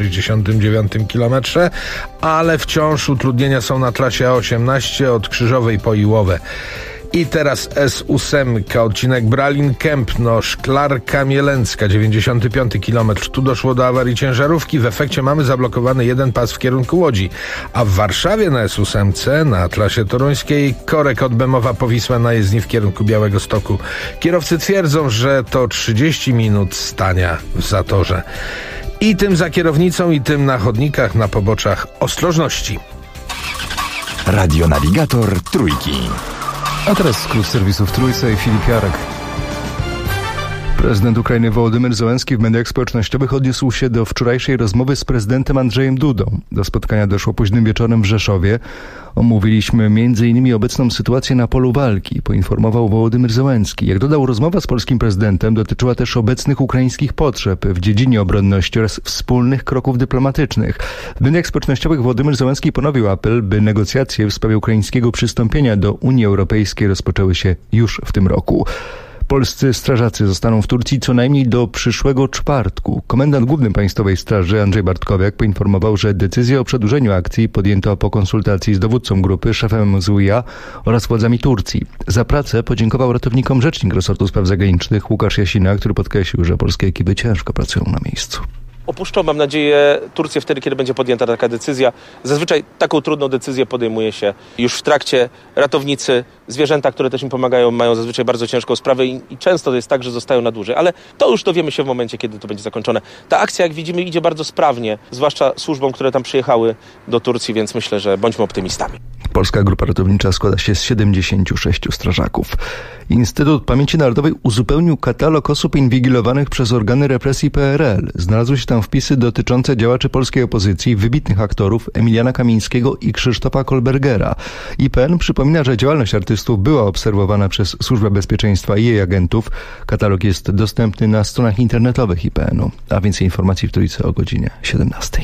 269 km, ale wciąż utrudnienia są na trasie A18 od Krzyżowej po Iłowę. I teraz S8, odcinek Bralin-Kępno, Szklarka Mielęcka, 95 km. Tu doszło do awarii ciężarówki. W efekcie mamy zablokowany jeden pas w kierunku Łodzi. A w Warszawie na S8 na trasie toruńskiej korek od Bemowa po Wisłę na jezdni w kierunku Białegostoku. Kierowcy twierdzą, że to 30 minut stania w zatorze. I tym za kierownicą, i tym na chodnikach, na poboczach ostrożności. Radio Navigator Trójki. A teraz skrót serwisu w Trójce i Filip Jarek. Prezydent Ukrainy Wołodymyr Zełenski w mediach społecznościowych odniósł się do wczorajszej rozmowy z prezydentem Andrzejem Dudą. Do spotkania doszło późnym wieczorem w Rzeszowie. Omówiliśmy m.in. obecną sytuację na polu walki, poinformował Wołodymyr Zełenski. Jak dodał, rozmowa z polskim prezydentem dotyczyła też obecnych ukraińskich potrzeb w dziedzinie obronności oraz wspólnych kroków dyplomatycznych. W mediach społecznościowych Wołodymyr Zełenski ponowił apel, by negocjacje w sprawie ukraińskiego przystąpienia do Unii Europejskiej rozpoczęły się już w tym roku. Polscy strażacy zostaną w Turcji co najmniej do przyszłego czwartku. Komendant główny Państwowej Straży Andrzej Bartkowiak poinformował, że decyzję o przedłużeniu akcji podjęto po konsultacji z dowódcą grupy, szefem MSWiA oraz władzami Turcji. Za pracę podziękował ratownikom rzecznik resortu spraw zagranicznych Łukasz Jasina, który podkreślił, że polskie ekipy ciężko pracują na miejscu. Opuszczą, mam nadzieję, Turcję wtedy, kiedy będzie podjęta taka decyzja. Zazwyczaj taką trudną decyzję podejmuje się już w trakcie. Ratownicy, zwierzęta, które też im pomagają, mają zazwyczaj bardzo ciężką sprawę i często to jest tak, że zostają na dłużej. Ale to już dowiemy się w momencie, kiedy to będzie zakończone. Ta akcja, jak widzimy, idzie bardzo sprawnie, zwłaszcza służbom, które tam przyjechały do Turcji, więc myślę, że bądźmy optymistami. Polska grupa ratownicza składa się z 76 strażaków. Instytut Pamięci Narodowej uzupełnił katalog osób inwigilowanych przez organy represji PRL. Znalazły się tam wpisy dotyczące działaczy polskiej opozycji, wybitnych aktorów Emiliana Kamińskiego i Krzysztofa Kolbergera. IPN przypomina, że działalność artystów była obserwowana przez Służbę Bezpieczeństwa i jej agentów. Katalog jest dostępny na stronach internetowych IPN-u. A więcej informacji w Trójce o godzinie 17.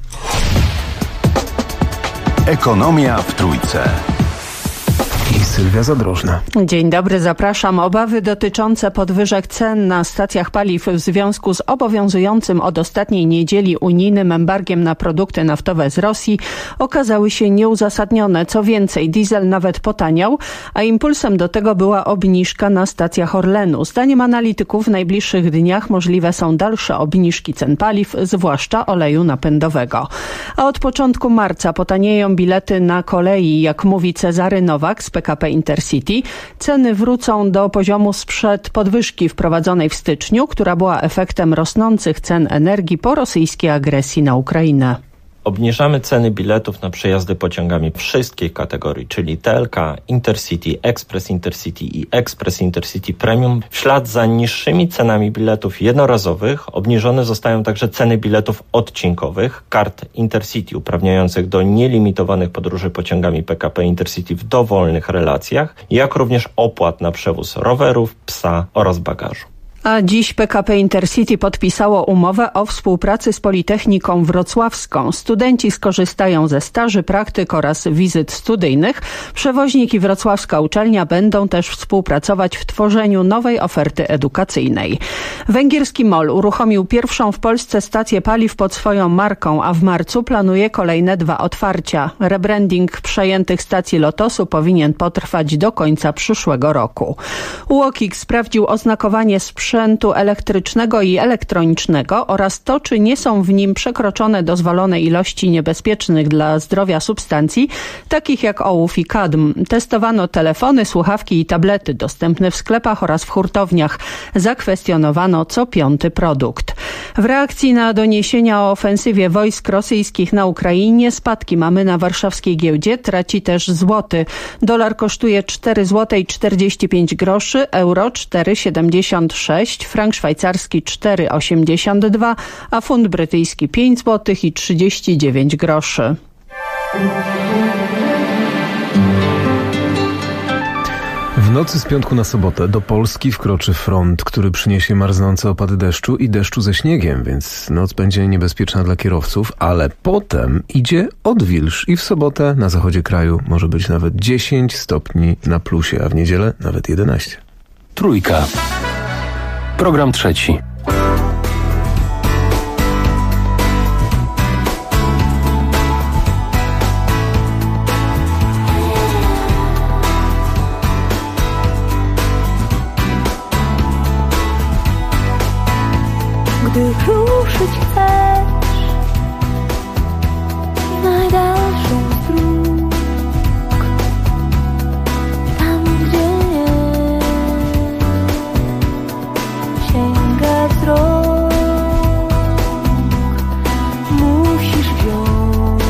Ekonomia w Trójce. I Sylwia Zadrożna. Dzień dobry, zapraszam. Obawy dotyczące podwyżek cen na stacjach paliw w związku z obowiązującym od ostatniej niedzieli unijnym embargiem na produkty naftowe z Rosji okazały się nieuzasadnione. Co więcej, diesel nawet potaniał, a impulsem do tego była obniżka na stacjach Orlenu. Zdaniem analityków w najbliższych dniach możliwe są dalsze obniżki cen paliw, zwłaszcza oleju napędowego. A od początku marca potanieją bilety na kolei. Jak mówi Cezary Nowak z PKP Intercity, ceny wrócą do poziomu sprzed podwyżki wprowadzonej w styczniu, która była efektem rosnących cen energii po rosyjskiej agresji na Ukrainę. Obniżamy ceny biletów na przejazdy pociągami wszystkich kategorii, czyli TLK, Intercity, Express Intercity i Express Intercity Premium. W ślad za niższymi cenami biletów jednorazowych obniżone zostają także ceny biletów odcinkowych, kart Intercity uprawniających do nielimitowanych podróży pociągami PKP Intercity w dowolnych relacjach, jak również opłat na przewóz rowerów, psa oraz bagażu. A dziś PKP Intercity podpisało umowę o współpracy z Politechniką Wrocławską. Studenci skorzystają ze staży, praktyk oraz wizyt studyjnych. Przewoźnik i wrocławska uczelnia będą też współpracować w tworzeniu nowej oferty edukacyjnej. Węgierski MOL uruchomił pierwszą w Polsce stację paliw pod swoją marką, a w marcu planuje kolejne 2 otwarcia. Rebranding przejętych stacji Lotosu powinien potrwać do końca przyszłego roku. UOKiK sprawdził oznakowanie sprzętu elektrycznego i elektronicznego oraz to, czy nie są w nim przekroczone dozwolone ilości niebezpiecznych dla zdrowia substancji, takich jak ołów i kadm. Testowano telefony, słuchawki i tablety dostępne w sklepach oraz w hurtowniach. Zakwestionowano co 5. produkt. W reakcji na doniesienia o ofensywie wojsk rosyjskich na Ukrainie spadki mamy na warszawskiej giełdzie, traci też złoty. Dolar kosztuje 4 zł i 45 groszy, euro 4,76, frank szwajcarski 4,82, a funt brytyjski 5 zł i 39 groszy. W nocy z piątku na sobotę do Polski wkroczy front, który przyniesie marznące opady deszczu i deszczu ze śniegiem, więc noc będzie niebezpieczna dla kierowców, ale potem idzie odwilż i w sobotę na zachodzie kraju może być nawet 10 stopni na plusie, a w niedzielę nawet 11. Trójka. Program trzeci. Gdy ruszyć chcesz w najdalszą z dróg, tam gdzie nie sięga wzrok, musisz wziąć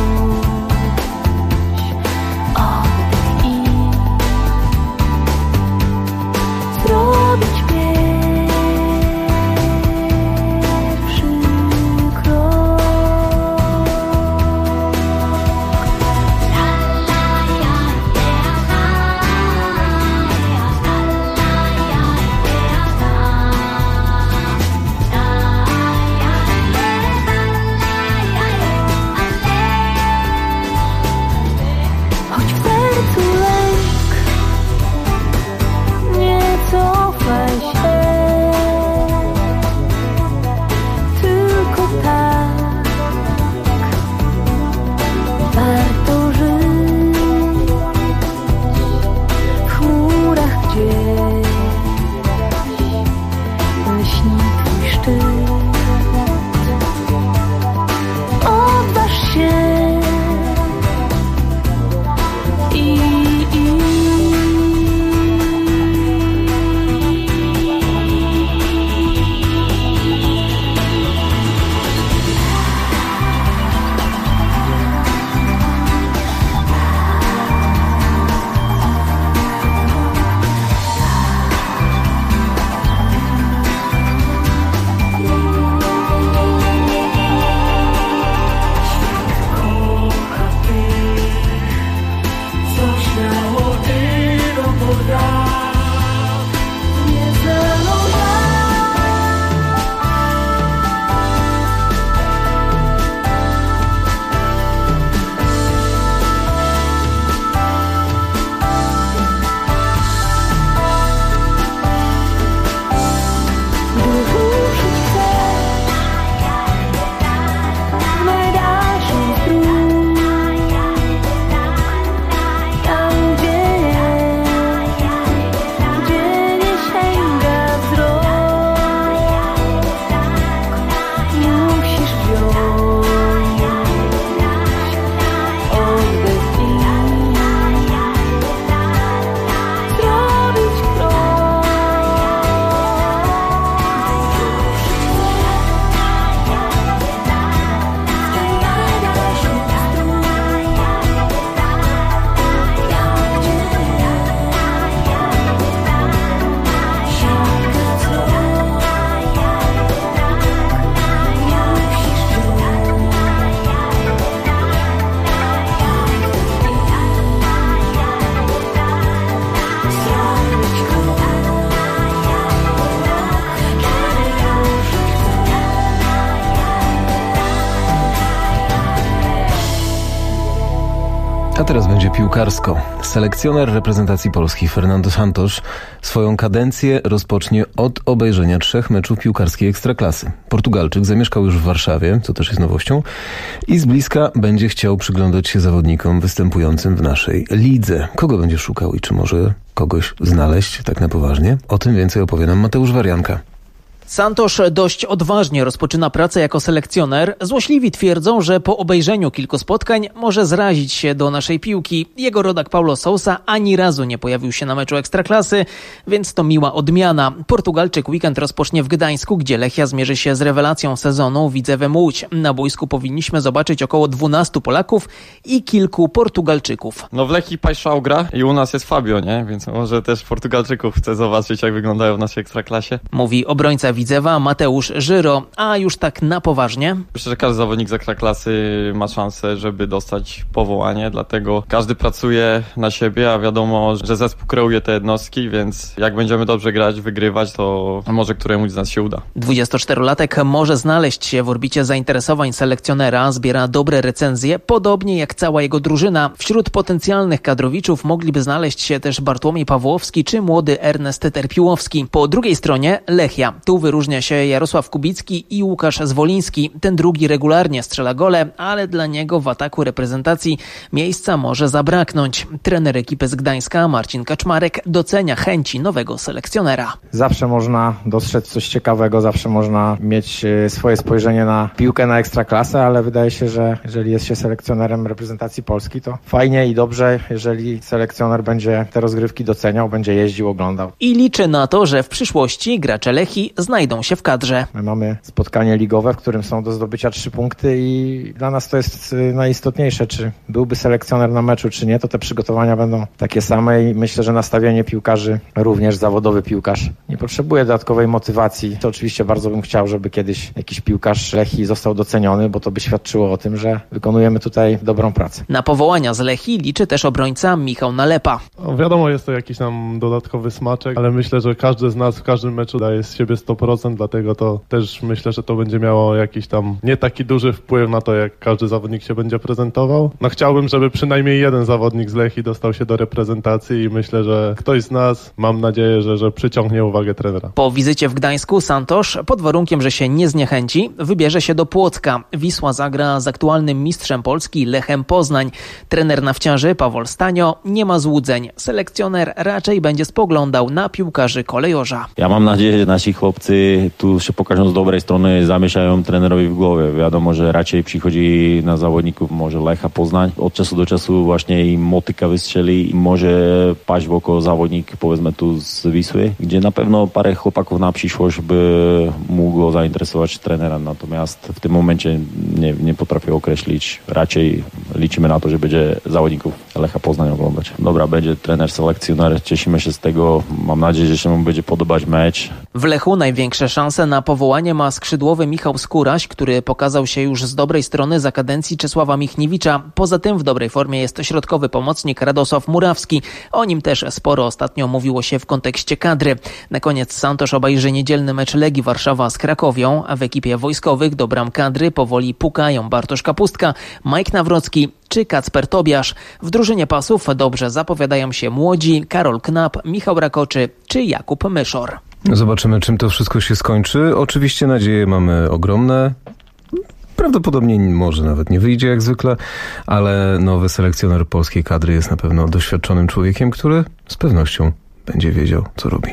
oddech i zrobić pierwszy A teraz będzie piłkarsko. Selekcjoner reprezentacji Polski Fernando Santos swoją kadencję rozpocznie od obejrzenia 3 meczów piłkarskiej Ekstraklasy. Portugalczyk zamieszkał już w Warszawie, co też jest nowością, i z bliska będzie chciał przyglądać się zawodnikom występującym w naszej lidze. Kogo będzie szukał i czy może kogoś znaleźć tak na poważnie? O tym więcej opowie nam Mateusz Warianka. Santos dość odważnie rozpoczyna pracę jako selekcjoner. Złośliwi twierdzą, że po obejrzeniu kilku spotkań może zrazić się do naszej piłki. Jego rodak Paulo Sousa ani razu nie pojawił się na meczu Ekstraklasy, więc to miła odmiana. Portugalczyk weekend rozpocznie w Gdańsku, gdzie Lechia zmierzy się z rewelacją sezonu Widzewem Łódź. Na boisku powinniśmy zobaczyć około 12 Polaków i kilku Portugalczyków. No w Lechii Pajszał gra i u nas jest Fabio, nie? Więc może też Portugalczyków chcę zobaczyć, jak wyglądają w naszej Ekstraklasie. Mówi obrońca Widzewa Mateusz Żyro, a już tak na poważnie. Myślę, że każdy zawodnik z Ekstraklasy ma szansę, żeby dostać powołanie, dlatego każdy pracuje na siebie, a wiadomo, że zespół kreuje te jednostki, więc jak będziemy dobrze grać, wygrywać, to może któremuś z nas się uda. 24-latek może znaleźć się w orbicie zainteresowań selekcjonera, zbiera dobre recenzje, podobnie jak cała jego drużyna. Wśród potencjalnych kadrowiczów mogliby znaleźć się też Bartłomiej Pawłowski czy młody Ernest Terpiłowski. Po drugiej stronie Lechia. Tu wyróżnia się Jarosław Kubicki i Łukasz Zwoliński. Ten drugi regularnie strzela gole, ale dla niego w ataku reprezentacji miejsca może zabraknąć. Trener ekipy z Gdańska Marcin Kaczmarek docenia chęci nowego selekcjonera. Zawsze można dostrzec coś ciekawego, zawsze można mieć swoje spojrzenie na piłkę, na Ekstraklasę, ale wydaje się, że jeżeli jest się selekcjonerem reprezentacji Polski, to fajnie i dobrze, jeżeli selekcjoner będzie te rozgrywki doceniał, będzie jeździł, oglądał. I liczy na to, że w przyszłości gracze Lechii znajdą się w kadrze. My mamy spotkanie ligowe, w którym są do zdobycia 3 punkty i dla nas to jest najistotniejsze, czy byłby selekcjoner na meczu, czy nie, to te przygotowania będą takie same i myślę, że nastawienie piłkarzy, również zawodowy piłkarz, nie potrzebuje dodatkowej motywacji. To oczywiście bardzo bym chciał, żeby kiedyś jakiś piłkarz Lechii został doceniony, bo to by świadczyło o tym, że wykonujemy tutaj dobrą pracę. Na powołania z Lechii liczy też obrońca Michał Nalepa. No, wiadomo, jest to jakiś tam dodatkowy smaczek, ale myślę, że każdy z nas w każdym meczu daje z siebie 100%, dlatego to też myślę, że to będzie miało jakiś tam nie taki duży wpływ na to, jak każdy zawodnik się będzie prezentował. No chciałbym, żeby przynajmniej jeden zawodnik z Lechii dostał się do reprezentacji i myślę, że ktoś z nas, mam nadzieję, że przyciągnie uwagę trenera. Po wizycie w Gdańsku Santos, pod warunkiem, że się nie zniechęci, wybierze się do Płocka. Wisła zagra z aktualnym mistrzem Polski Lechem Poznań. Trener nawciarzy Pawol Stanio nie ma złudzeń. Selekcjoner raczej będzie spoglądał na piłkarzy kolejorza. Ja mam nadzieję, że nasi chłopcy tu się pokażą z dobrej strony, zamieszają trenerowi w głowie. Wiadomo, że raczej przychodzi na zawodników może Lecha Poznań. Od czasu do czasu właśnie im motyka wystrzeli i może paść w oko zawodnik, powiedzmy tu z Wisły, gdzie na pewno parę chłopaków na przyszłość by mogło zainteresować trenera. Natomiast w tym momencie nie potrafię określić. Raczej liczymy na to, że będzie zawodników Lecha Poznań oglądać. Dobra, będzie trener, selekcjoner. Cieszymy się z tego. Mam nadzieję, że się mu będzie podobać mecz. W Lechu największe szanse na powołanie ma skrzydłowy Michał Skóraś, który pokazał się już z dobrej strony za kadencji Czesława Michniewicza. Poza tym w dobrej formie jest środkowy pomocnik Radosław Murawski. O nim też sporo ostatnio mówiło się w kontekście kadry. Na koniec Santos obejrzy niedzielny mecz Legii Warszawa z Krakowią, a w ekipie wojskowych do bram kadry powoli pukają Bartosz Kapustka, Mike Nawrocki czy Kacper Tobiasz. W drużynie pasów dobrze zapowiadają się młodzi Karol Knap, Michał Rakoczy czy Jakub Myszor. Zobaczymy, czym to wszystko się skończy. Oczywiście nadzieje mamy ogromne. Prawdopodobnie może nawet nie wyjdzie jak zwykle, ale nowy selekcjoner polskiej kadry jest na pewno doświadczonym człowiekiem, który z pewnością będzie wiedział, co robi.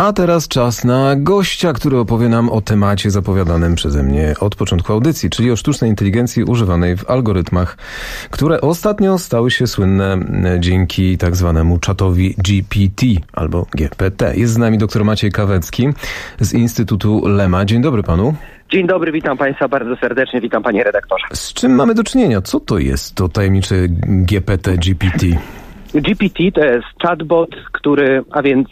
A teraz czas na gościa, który opowie nam o temacie zapowiadanym przeze mnie od początku audycji, czyli o sztucznej inteligencji używanej w algorytmach, które ostatnio stały się słynne dzięki tak zwanemu czatowi GPT albo GPT. Jest z nami dr Maciej Kawecki z Instytutu Lema. Dzień dobry panu. Dzień dobry, witam państwa bardzo serdecznie, witam panie redaktorze. Z czym mamy do czynienia? Co to jest to tajemnicze GPT? GPT to jest chatbot, który, a więc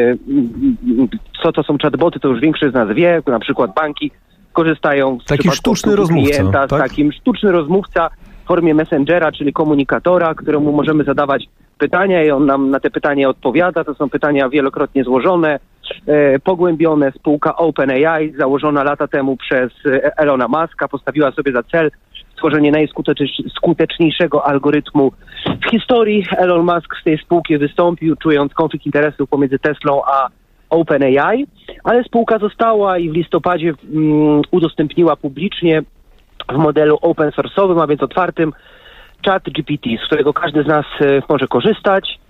co to są chatboty, to już większość z nas wie, na przykład banki korzystają z taki sztuczny rozmówca, klienta, tak? Takim sztuczny rozmówca w formie messengera, czyli komunikatora, któremu możemy zadawać pytania i on nam na te pytania odpowiada. To są pytania wielokrotnie złożone, pogłębione. Spółka OpenAI, założona lata temu przez Elona Muska, postawiła sobie za cel stworzenie najskuteczniejszego algorytmu w historii. Elon Musk z tej spółki wystąpił, czując konflikt interesów pomiędzy Teslą a OpenAI, ale spółka została i w listopadzie udostępniła publicznie w modelu open source'owym, a więc otwartym, ChatGPT, z którego każdy z nas może korzystać.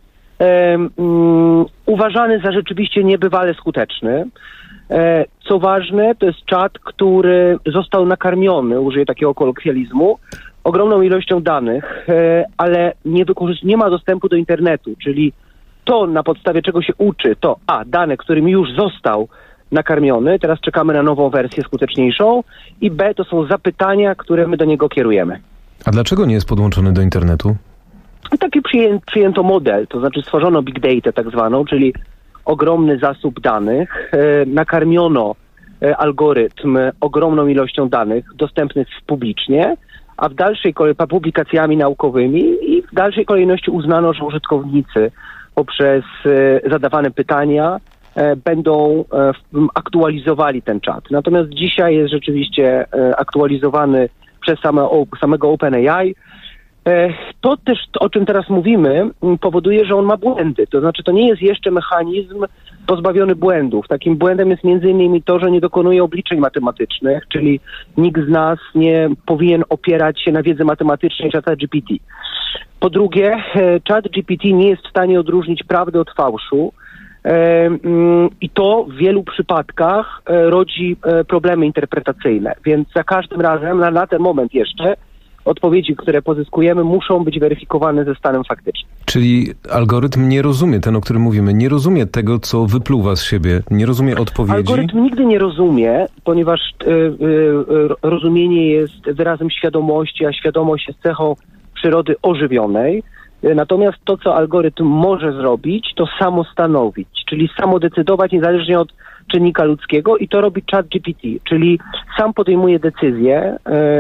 Uważany za rzeczywiście niebywale skuteczny. Co ważne, to jest czat, który został nakarmiony, użyję takiego kolokwializmu, ogromną ilością danych, ale nie ma dostępu do internetu, czyli to, na podstawie czego się uczy, to dane, którym już został nakarmiony, teraz czekamy na nową wersję skuteczniejszą, i B, to są zapytania, które my do niego kierujemy. A dlaczego nie jest podłączony do internetu? Taki przyjęto model, to znaczy stworzono big data tak zwaną, czyli ogromny zasób danych, nakarmiono algorytm ogromną ilością danych dostępnych publicznie, a w dalszej publikacjami naukowymi i w dalszej kolejności uznano, że użytkownicy poprzez zadawane pytania będą aktualizowali ten czat. Natomiast dzisiaj jest rzeczywiście aktualizowany przez samego OpenAI. To też, o czym teraz mówimy, powoduje, że on ma błędy. To znaczy, to nie jest jeszcze mechanizm pozbawiony błędów. Takim błędem jest m.in. to, że nie dokonuje obliczeń matematycznych, czyli nikt z nas nie powinien opierać się na wiedzy matematycznej ChatGPT. Po drugie, ChatGPT nie jest w stanie odróżnić prawdy od fałszu i to w wielu przypadkach rodzi problemy interpretacyjne. Więc za każdym razem, na ten moment jeszcze, odpowiedzi, które pozyskujemy, muszą być weryfikowane ze stanem faktycznym. Czyli algorytm nie rozumie, ten, o którym mówimy, nie rozumie tego, co wypluwa z siebie, nie rozumie odpowiedzi? Algorytm nigdy nie rozumie, ponieważ rozumienie jest wyrazem świadomości, a świadomość jest cechą przyrody ożywionej. Natomiast to, co algorytm może zrobić, to samostanowić, czyli samodecydować niezależnie od czynnika ludzkiego, i to robi ChatGPT, czyli sam podejmuje decyzję,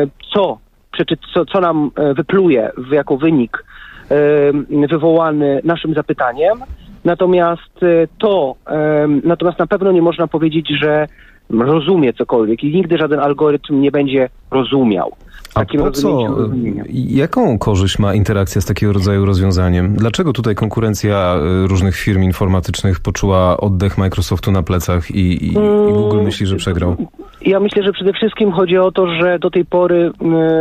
co nam wypluje jako wynik wywołany naszym zapytaniem. Natomiast na pewno nie można powiedzieć, że rozumie cokolwiek i nigdy żaden algorytm nie będzie rozumiał. A po co? Jaką korzyść ma interakcja z takiego rodzaju rozwiązaniem? Dlaczego tutaj konkurencja różnych firm informatycznych poczuła oddech Microsoftu na plecach i Google myśli, że przegrał? Ja myślę, że przede wszystkim chodzi o to, że do tej pory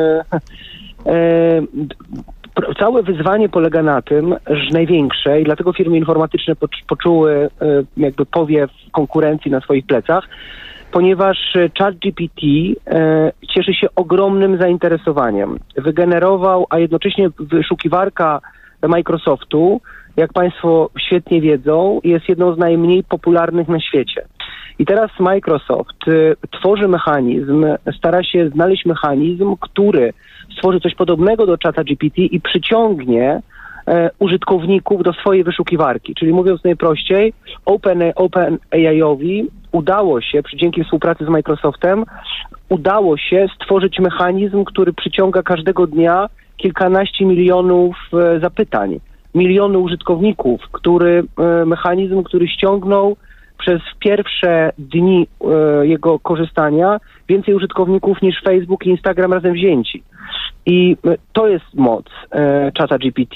całe wyzwanie polega na tym, że największe, i dlatego firmy informatyczne poczuły jakby powiew konkurencji na swoich plecach, ponieważ ChatGPT cieszy się ogromnym zainteresowaniem. Wygenerował, a jednocześnie wyszukiwarka Microsoftu, jak państwo świetnie wiedzą, jest jedną z najmniej popularnych na świecie. I teraz Microsoft tworzy mechanizm, stara się znaleźć mechanizm, który stworzy coś podobnego do ChatGPT i przyciągnie użytkowników do swojej wyszukiwarki. Czyli mówiąc najprościej, OpenAI-owi udało się, dzięki współpracy z Microsoftem, udało się stworzyć mechanizm, który przyciąga każdego dnia kilkanaście milionów zapytań, miliony użytkowników, mechanizm, który ściągnął przez pierwsze dni jego korzystania więcej użytkowników niż Facebook i Instagram razem wzięci. I to jest moc ChatGPT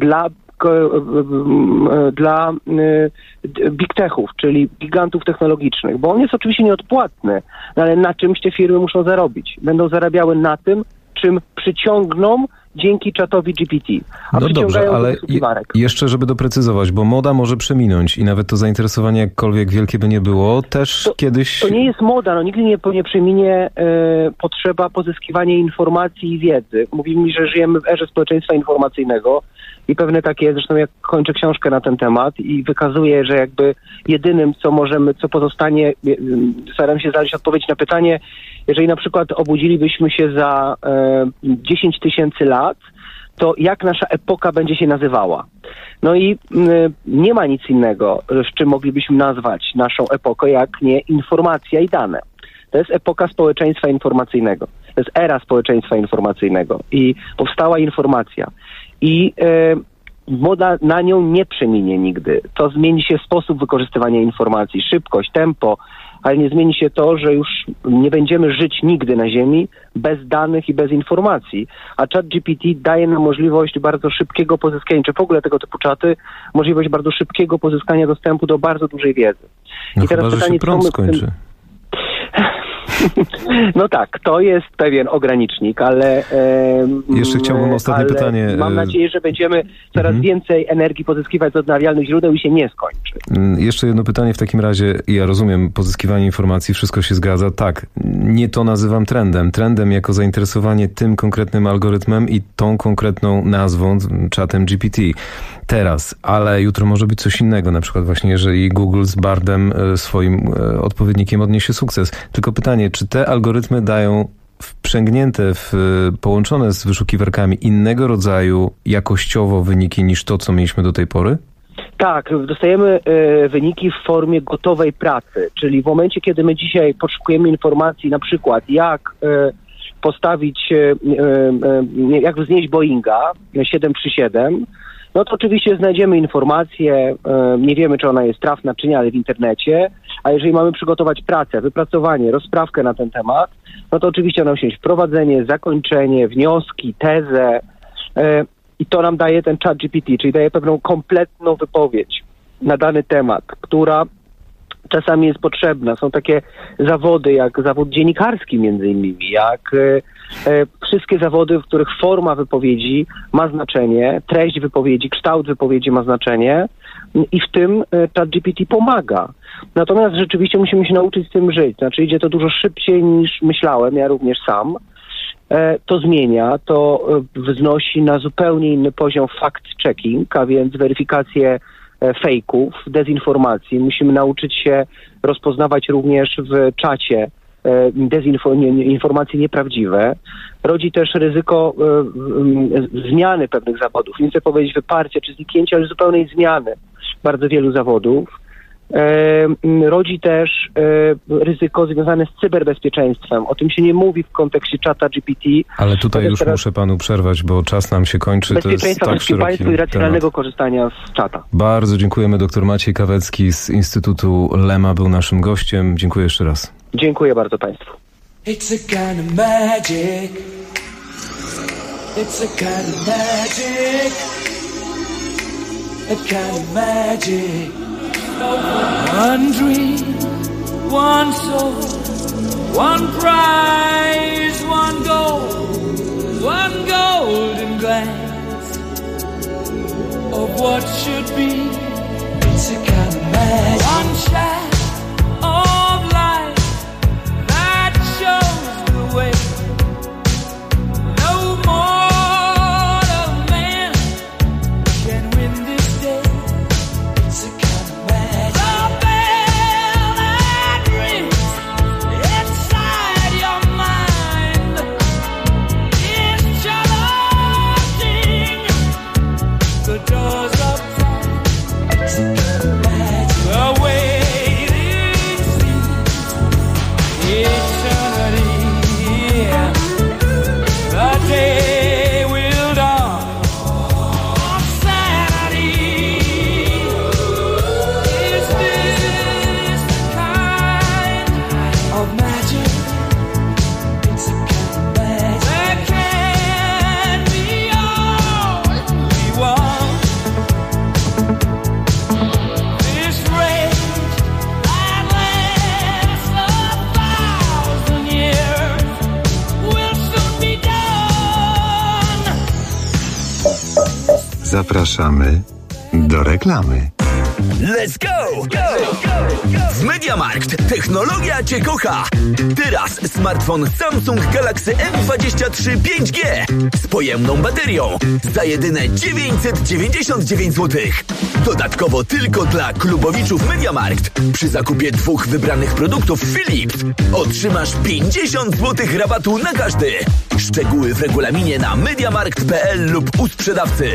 dla big techów, czyli gigantów technologicznych, bo on jest oczywiście nieodpłatny, ale na czymś te firmy muszą zarobić. Będą zarabiały na tym, czym przyciągną dzięki czatowi GPT. No dobrze, ale jeszcze żeby doprecyzować, bo moda może przeminąć i nawet to zainteresowanie, jakkolwiek wielkie by nie było, też kiedyś... To nie jest moda, nigdy nie przeminie potrzeba pozyskiwania informacji i wiedzy. Mówimy, że żyjemy w erze społeczeństwa informacyjnego i pewne takie, zresztą jak kończę książkę na ten temat i wykazuję, że jakby jedynym, co pozostanie, staram się znaleźć odpowiedź na pytanie, jeżeli na przykład obudzilibyśmy się za 10 000 lat, to jak nasza epoka będzie się nazywała? No i nie ma nic innego, w czym moglibyśmy nazwać naszą epokę, jak nie informacja i dane. To jest epoka społeczeństwa informacyjnego. To jest era społeczeństwa informacyjnego i powstała informacja. I moda na nią nie przeminie nigdy. To zmieni się sposób wykorzystywania informacji, szybkość, tempo, ale nie zmieni się to, że już nie będziemy żyć nigdy na Ziemi bez danych i bez informacji. A ChatGPT daje nam możliwość bardzo szybkiego pozyskania, czy w ogóle tego typu czaty, możliwość bardzo szybkiego pozyskania dostępu do bardzo dużej wiedzy. No i teraz chyba, pytanie, że się prąd skończy. No tak, to jest pewien ogranicznik, ale... Jeszcze chciałbym ostatnie pytanie. Mam nadzieję, że będziemy coraz więcej energii pozyskiwać z odnawialnych źródeł i się nie skończy. Jeszcze jedno pytanie w takim razie. Ja rozumiem, pozyskiwanie informacji, wszystko się zgadza. Tak, nie to nazywam trendem. Trendem jako zainteresowanie tym konkretnym algorytmem i tą konkretną nazwą, czatem GPT. Teraz, ale jutro może być coś innego. Na przykład właśnie, jeżeli Google z Bardem swoim odpowiednikiem odniesie sukces. Tylko pytanie, czy te algorytmy dają wprzęgnięte, połączone z wyszukiwarkami innego rodzaju jakościowo wyniki niż to, co mieliśmy do tej pory? Tak, dostajemy wyniki w formie gotowej pracy, czyli w momencie, kiedy my dzisiaj poszukujemy informacji, na przykład jak postawić, jak wznieść Boeinga 737, no to oczywiście znajdziemy informację, nie wiemy, czy ona jest trafna, czy nie, ale w internecie, a jeżeli mamy przygotować pracę, wypracowanie, rozprawkę na ten temat, no to oczywiście ona musi mieć wprowadzenie, zakończenie, wnioski, tezę i to nam daje ten ChatGPT, czyli daje pewną kompletną wypowiedź na dany temat, która czasami jest potrzebna. Są takie zawody, jak zawód dziennikarski między innymi, jak wszystkie zawody, w których forma wypowiedzi ma znaczenie, treść wypowiedzi, kształt wypowiedzi ma znaczenie i w tym ChatGPT pomaga. Natomiast rzeczywiście musimy się nauczyć z tym żyć. Znaczy idzie to dużo szybciej niż myślałem, ja również sam. To zmienia, to wznosi na zupełnie inny poziom fact-checking, a więc weryfikację fejków, dezinformacji. Musimy nauczyć się rozpoznawać również w czacie informacje nieprawdziwe. Rodzi też ryzyko zmiany pewnych zawodów. Nie chcę powiedzieć wyparcia czy zniknięcia, ale zupełnej zmiany bardzo wielu zawodów. Rodzi też ryzyko związane z cyberbezpieczeństwem. O tym się nie mówi w kontekście czata GPT. Ale tutaj już muszę panu przerwać, bo czas nam się kończy. Bezpieczeństwa wszystkich państw i racjonalnego korzystania z czata. Bardzo dziękujemy. Dr Maciej Kawecki z Instytutu Lema był naszym gościem. Dziękuję jeszcze raz. Dziękuję bardzo państwu. It's a kind of magic. It's a kind of magic. A kind of magic. One dream, one soul, one prize, one golden glance of what should be. It's a kind of magic. One shaft of light that shows the way. No mortal man can win this day. It's a kind of magic. The bell that rings inside your mind is challenging the doors of time. It's a kind of magic. The Zapraszamy do reklamy. Let's go! W MediaMarkt technologia Cię kocha! Teraz smartfon Samsung Galaxy M23 5G z pojemną baterią za jedyne 999 zł. Dodatkowo tylko dla klubowiczów MediaMarkt przy zakupie 2 wybranych produktów Philips otrzymasz 50 zł rabatu na każdy. Szczegóły w regulaminie na mediamarkt.pl lub u sprzedawcy.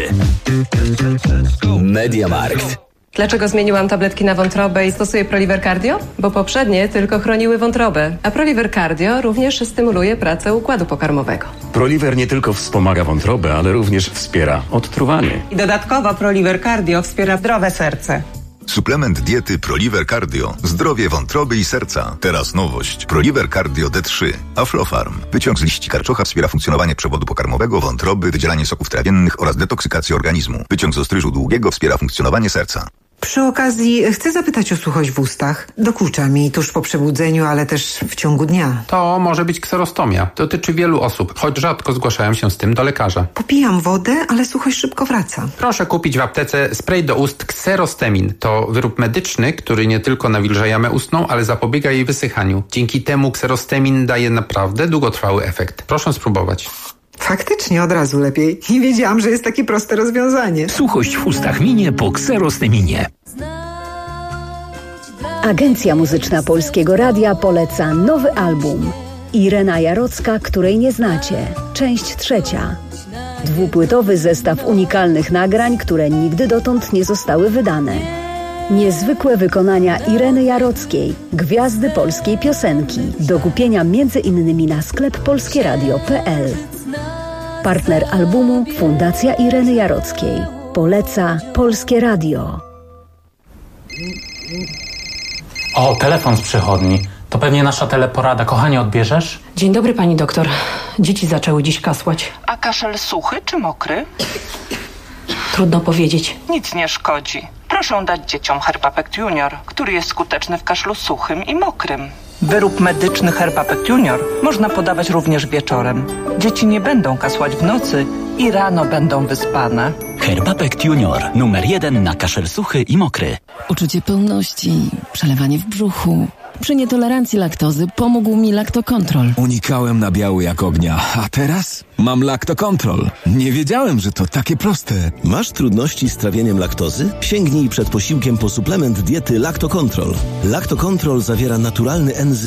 MediaMarkt. Dlaczego zmieniłam tabletki na wątrobę i stosuję Proliver Cardio? Bo poprzednie tylko chroniły wątrobę, a Proliver Cardio również stymuluje pracę układu pokarmowego. Proliver nie tylko wspomaga wątrobę, ale również wspiera odtruwanie. I dodatkowo Proliver Cardio wspiera zdrowe serce. Suplement diety Proliver Cardio. Zdrowie wątroby i serca. Teraz nowość. Proliver Cardio D3. Aflofarm. Wyciąg z liści karczocha wspiera funkcjonowanie przewodu pokarmowego, wątroby, wydzielanie soków trawiennych oraz detoksykację organizmu. Wyciąg z ostryżu długiego wspiera funkcjonowanie serca. Przy okazji chcę zapytać o suchość w ustach. Dokucza mi tuż po przebudzeniu, ale też w ciągu dnia. To może być kserostomia. Dotyczy wielu osób, choć rzadko zgłaszają się z tym do lekarza. Popijam wodę, ale suchość szybko wraca. Proszę kupić w aptece spray do ust Xerostemin. To wyrób medyczny, który nie tylko nawilża jamę ustną, ale zapobiega jej wysychaniu. Dzięki temu Xerostemin daje naprawdę długotrwały efekt. Proszę spróbować. Faktycznie od razu lepiej. Nie wiedziałam, że jest takie proste rozwiązanie. Suchość w ustach minie po Xerosteminie. Agencja Muzyczna Polskiego Radia poleca nowy album. Irena Jarocka, której nie znacie. Część 3. Dwupłytowy zestaw unikalnych nagrań, które nigdy dotąd nie zostały wydane. Niezwykłe wykonania Ireny Jarockiej, gwiazdy polskiej piosenki. Do kupienia m.in. na sklep polskieradio.pl. Partner albumu Fundacja Ireny Jarockiej. Poleca Polskie Radio. O, telefon z przychodni. To pewnie nasza teleporada. Kochanie, odbierzesz? Dzień dobry, pani doktor. Dzieci zaczęły dziś kasłać. A kaszel suchy czy mokry? Trudno powiedzieć. Nic nie szkodzi. Proszę dać dzieciom Herbapek Junior, który jest skuteczny w kaszlu suchym i mokrym. Wyrób medyczny Herbapek Junior można podawać również wieczorem. Dzieci nie będą kasłać w nocy i rano będą wyspane. Herbapek Junior. Numer 1 na kaszel suchy i mokry. Uczucie pełności, przelewanie w brzuchu. Przy nietolerancji laktozy pomógł mi Lactocontrol. Unikałem nabiału jak ognia, a teraz mam Lactocontrol. Nie wiedziałem, że to takie proste. Masz trudności z trawieniem laktozy? Sięgnij przed posiłkiem po suplement diety Lactocontrol. Lactocontrol zawiera naturalny enzym